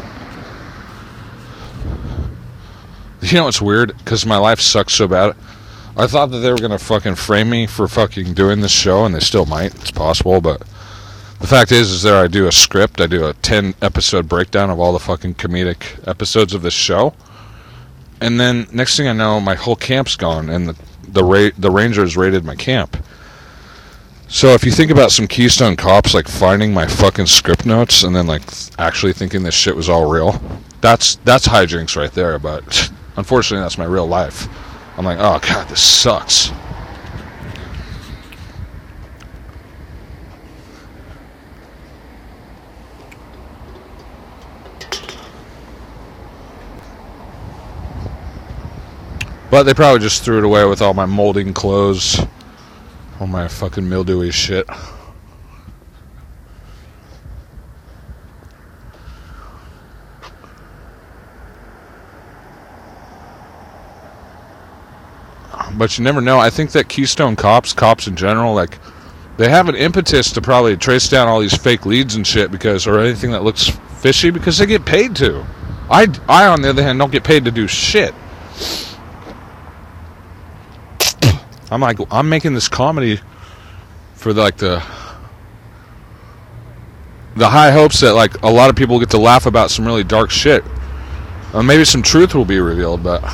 you know what's weird? Because my life sucks so bad. I thought that they were going to fucking frame me for fucking doing this show, and they still might. It's possible, but the fact is, is there I do a script. I do a ten-episode breakdown of all the fucking comedic episodes of this show. And then, next thing I know, my whole camp's gone, and the the, ra- the Rangers raided my camp. So if you think about some Keystone Cops, like, finding my fucking script notes, and then, like, actually thinking this shit was all real, that's that's hijinks right there, but unfortunately that's my real life. I'm like, oh god, this sucks. But they probably just threw it away with all my molding clothes, all my fucking mildewy shit. But you never know. I think that Keystone Cops, cops in general, like, they have an impetus to probably trace down all these fake leads and shit, because, or anything that looks fishy, because they get paid to. I, I, on the other hand, don't get paid to do shit. I'm like, I'm making this comedy for, like, the the high hopes that, like, a lot of people get to laugh about some really dark shit. Uh, maybe some truth will be revealed, but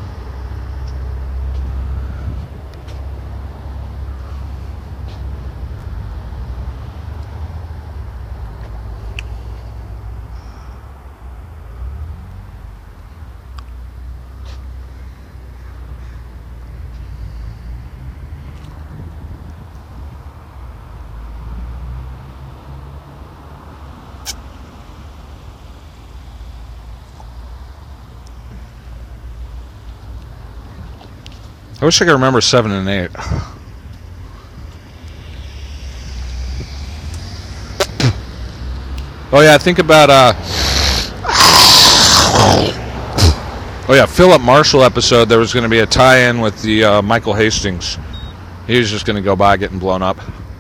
I wish I could remember seven and eight. Oh yeah, think about uh oh yeah, Philip Marshall episode. There was going to be a tie-in with the uh, Michael Hastings. He was just going to go by getting blown up.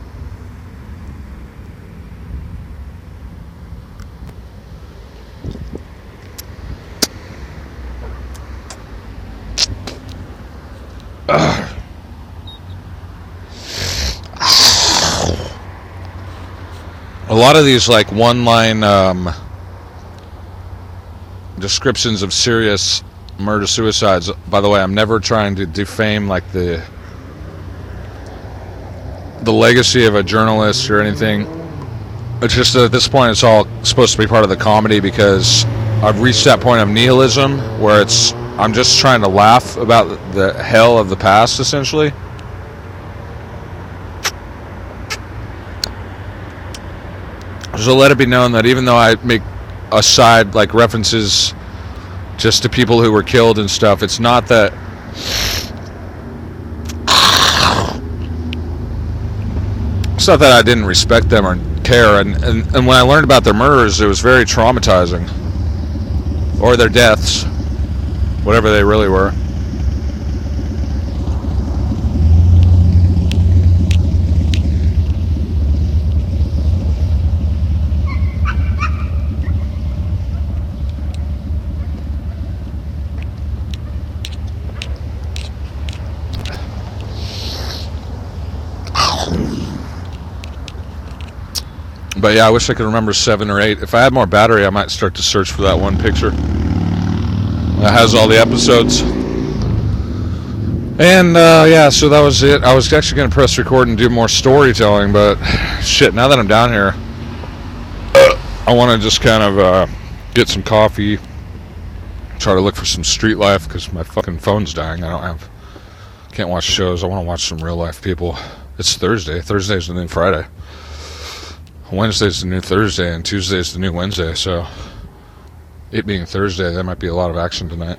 Ugh. A lot of these, like, one-line um, descriptions of serious murder-suicides. By the way, I'm never trying to defame, like, the the legacy of a journalist or anything. It's just that at this point, it's all supposed to be part of the comedy, because I've reached that point of nihilism where it's I'm just trying to laugh about the hell of the past, essentially. So let it be known that even though I make aside, like, references just to people who were killed and stuff, it's not that it's not that I didn't respect them or care. And, and, and when I learned about their murders, it was very traumatizing. Or their deaths. Whatever they really were. But yeah, I wish I could remember seven or eight. If I had more battery, I might start to search for that one picture that has all the episodes. And uh, yeah, so that was it. I was actually going to press record and do more storytelling, but shit, now that I'm down here, I want to just kind of uh, get some coffee, try to look for some street life, because my fucking phone's dying. I don't have Can't watch shows. I want to watch some real life people. It's Thursday. Thursday's the new Friday. Wednesday's the new Thursday, and Tuesday's the new Wednesday. So, it being Thursday, there might be a lot of action tonight.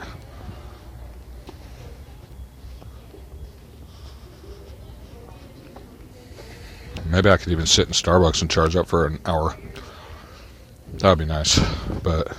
Maybe I could even sit in Starbucks and charge up for an hour. That would be nice. But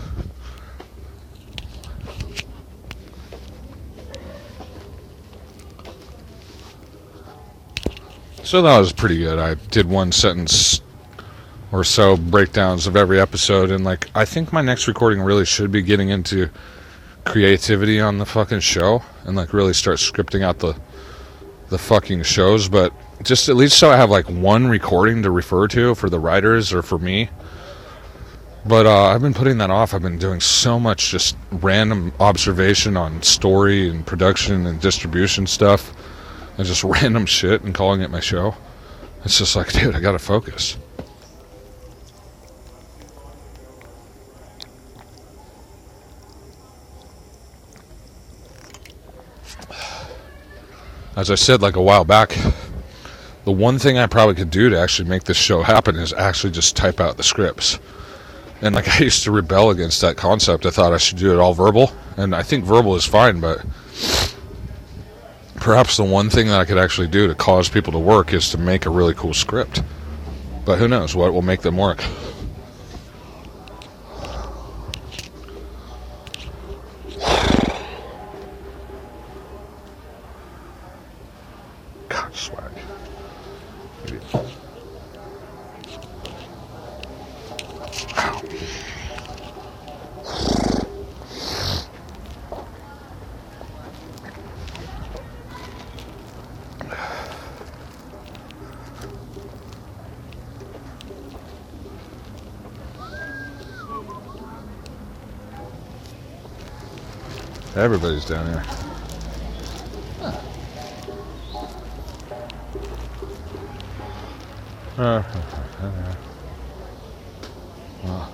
so that was pretty good. I did one sentence or so breakdowns of every episode, and like I think my next recording really should be getting into creativity on the fucking show and like really start scripting out the the fucking shows, but just at least so I have like one recording to refer to for the writers or for me. But uh, I've been putting that off. I've been doing so much just random observation on story and production and distribution stuff and just random shit and calling it my show. It's just like, dude, I gotta focus. As I said like a while back, the one thing I probably could do to actually make this show happen is actually just type out the scripts. And like I used to rebel against that concept. I thought I should do it all verbal, and I think verbal is fine, but perhaps the one thing that I could actually do to cause people to work is to make a really cool script. But who knows what will make them work. God, swag. Maybe. Ow. Everybody's down here. Uh, uh,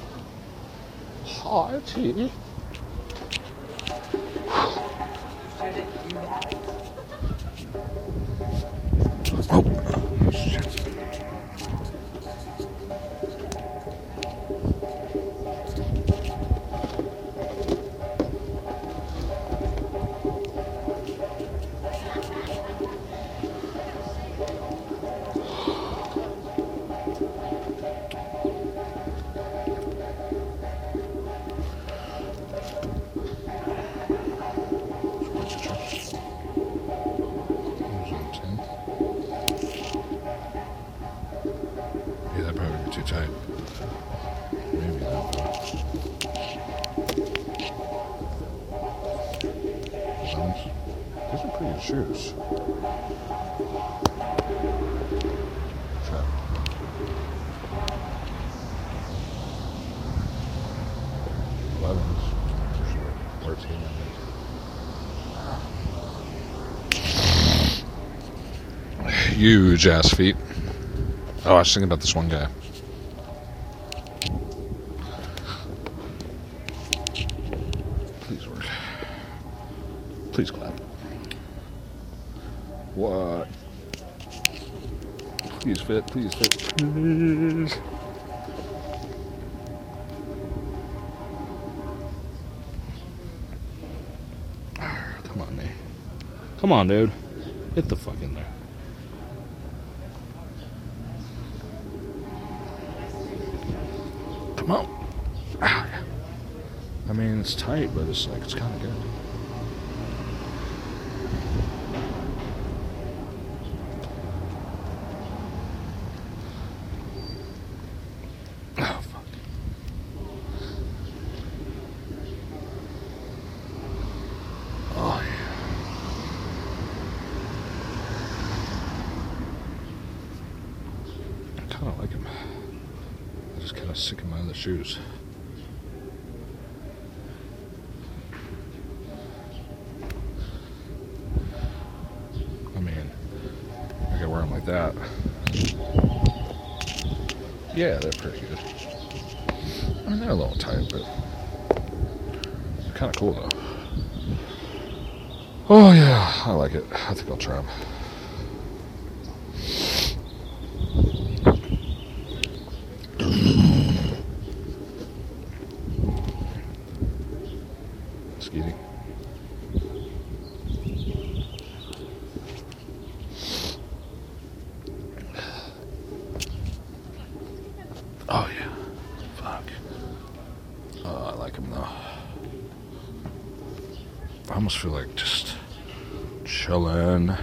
Hi, T. Oh, shit. Yeah, that'd probably be too tight. Maybe not. Those, those are pretty good shoes. Try. Elevens. Thirteen. Huge ass feet. Oh, I was thinking about this one guy. Please work. Please clap. What? Please fit, please fit, please. Come on, man. Come on, dude. Get the fuck in there. Come on. Ow, yeah. I mean, it's tight, but it's like, it's kind of good. Oh, fuck. Oh, yeah. I kind of like him. I'm just kind of sick of my other shoes. I mean, I could wear them like that. Yeah, they're pretty good. I mean, they're a little tight, but they're kind of cool, though. Oh yeah, I like it. I think I'll try them. Skeety. Oh yeah. Fuck. Oh, I like them though. I almost feel like just chilling.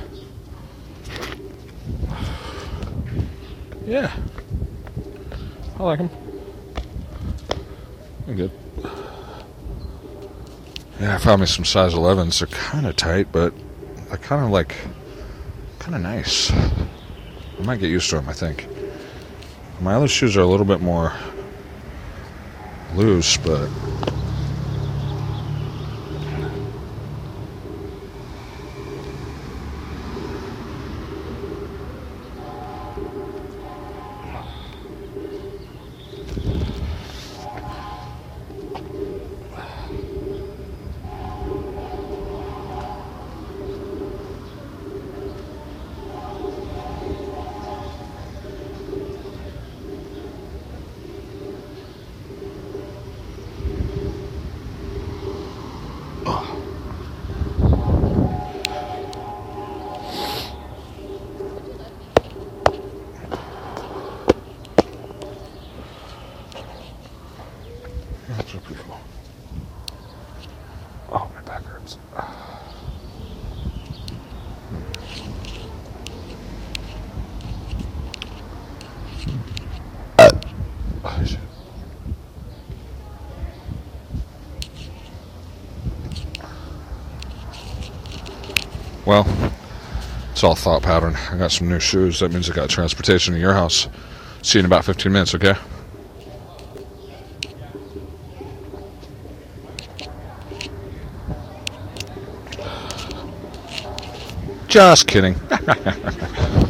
Yeah. I like them. I'm good. Yeah, I found me some size elevens. They're kind of tight, but they're kind of like, kind of nice. I might get used to them, I think. My other shoes are a little bit more loose, but that's pretty cool. Oh, my back hurts. Oh, shit. Well, it's all thought pattern. I got some new shoes. That means I got transportation to your house. See you in about fifteen minutes, okay? Just kidding.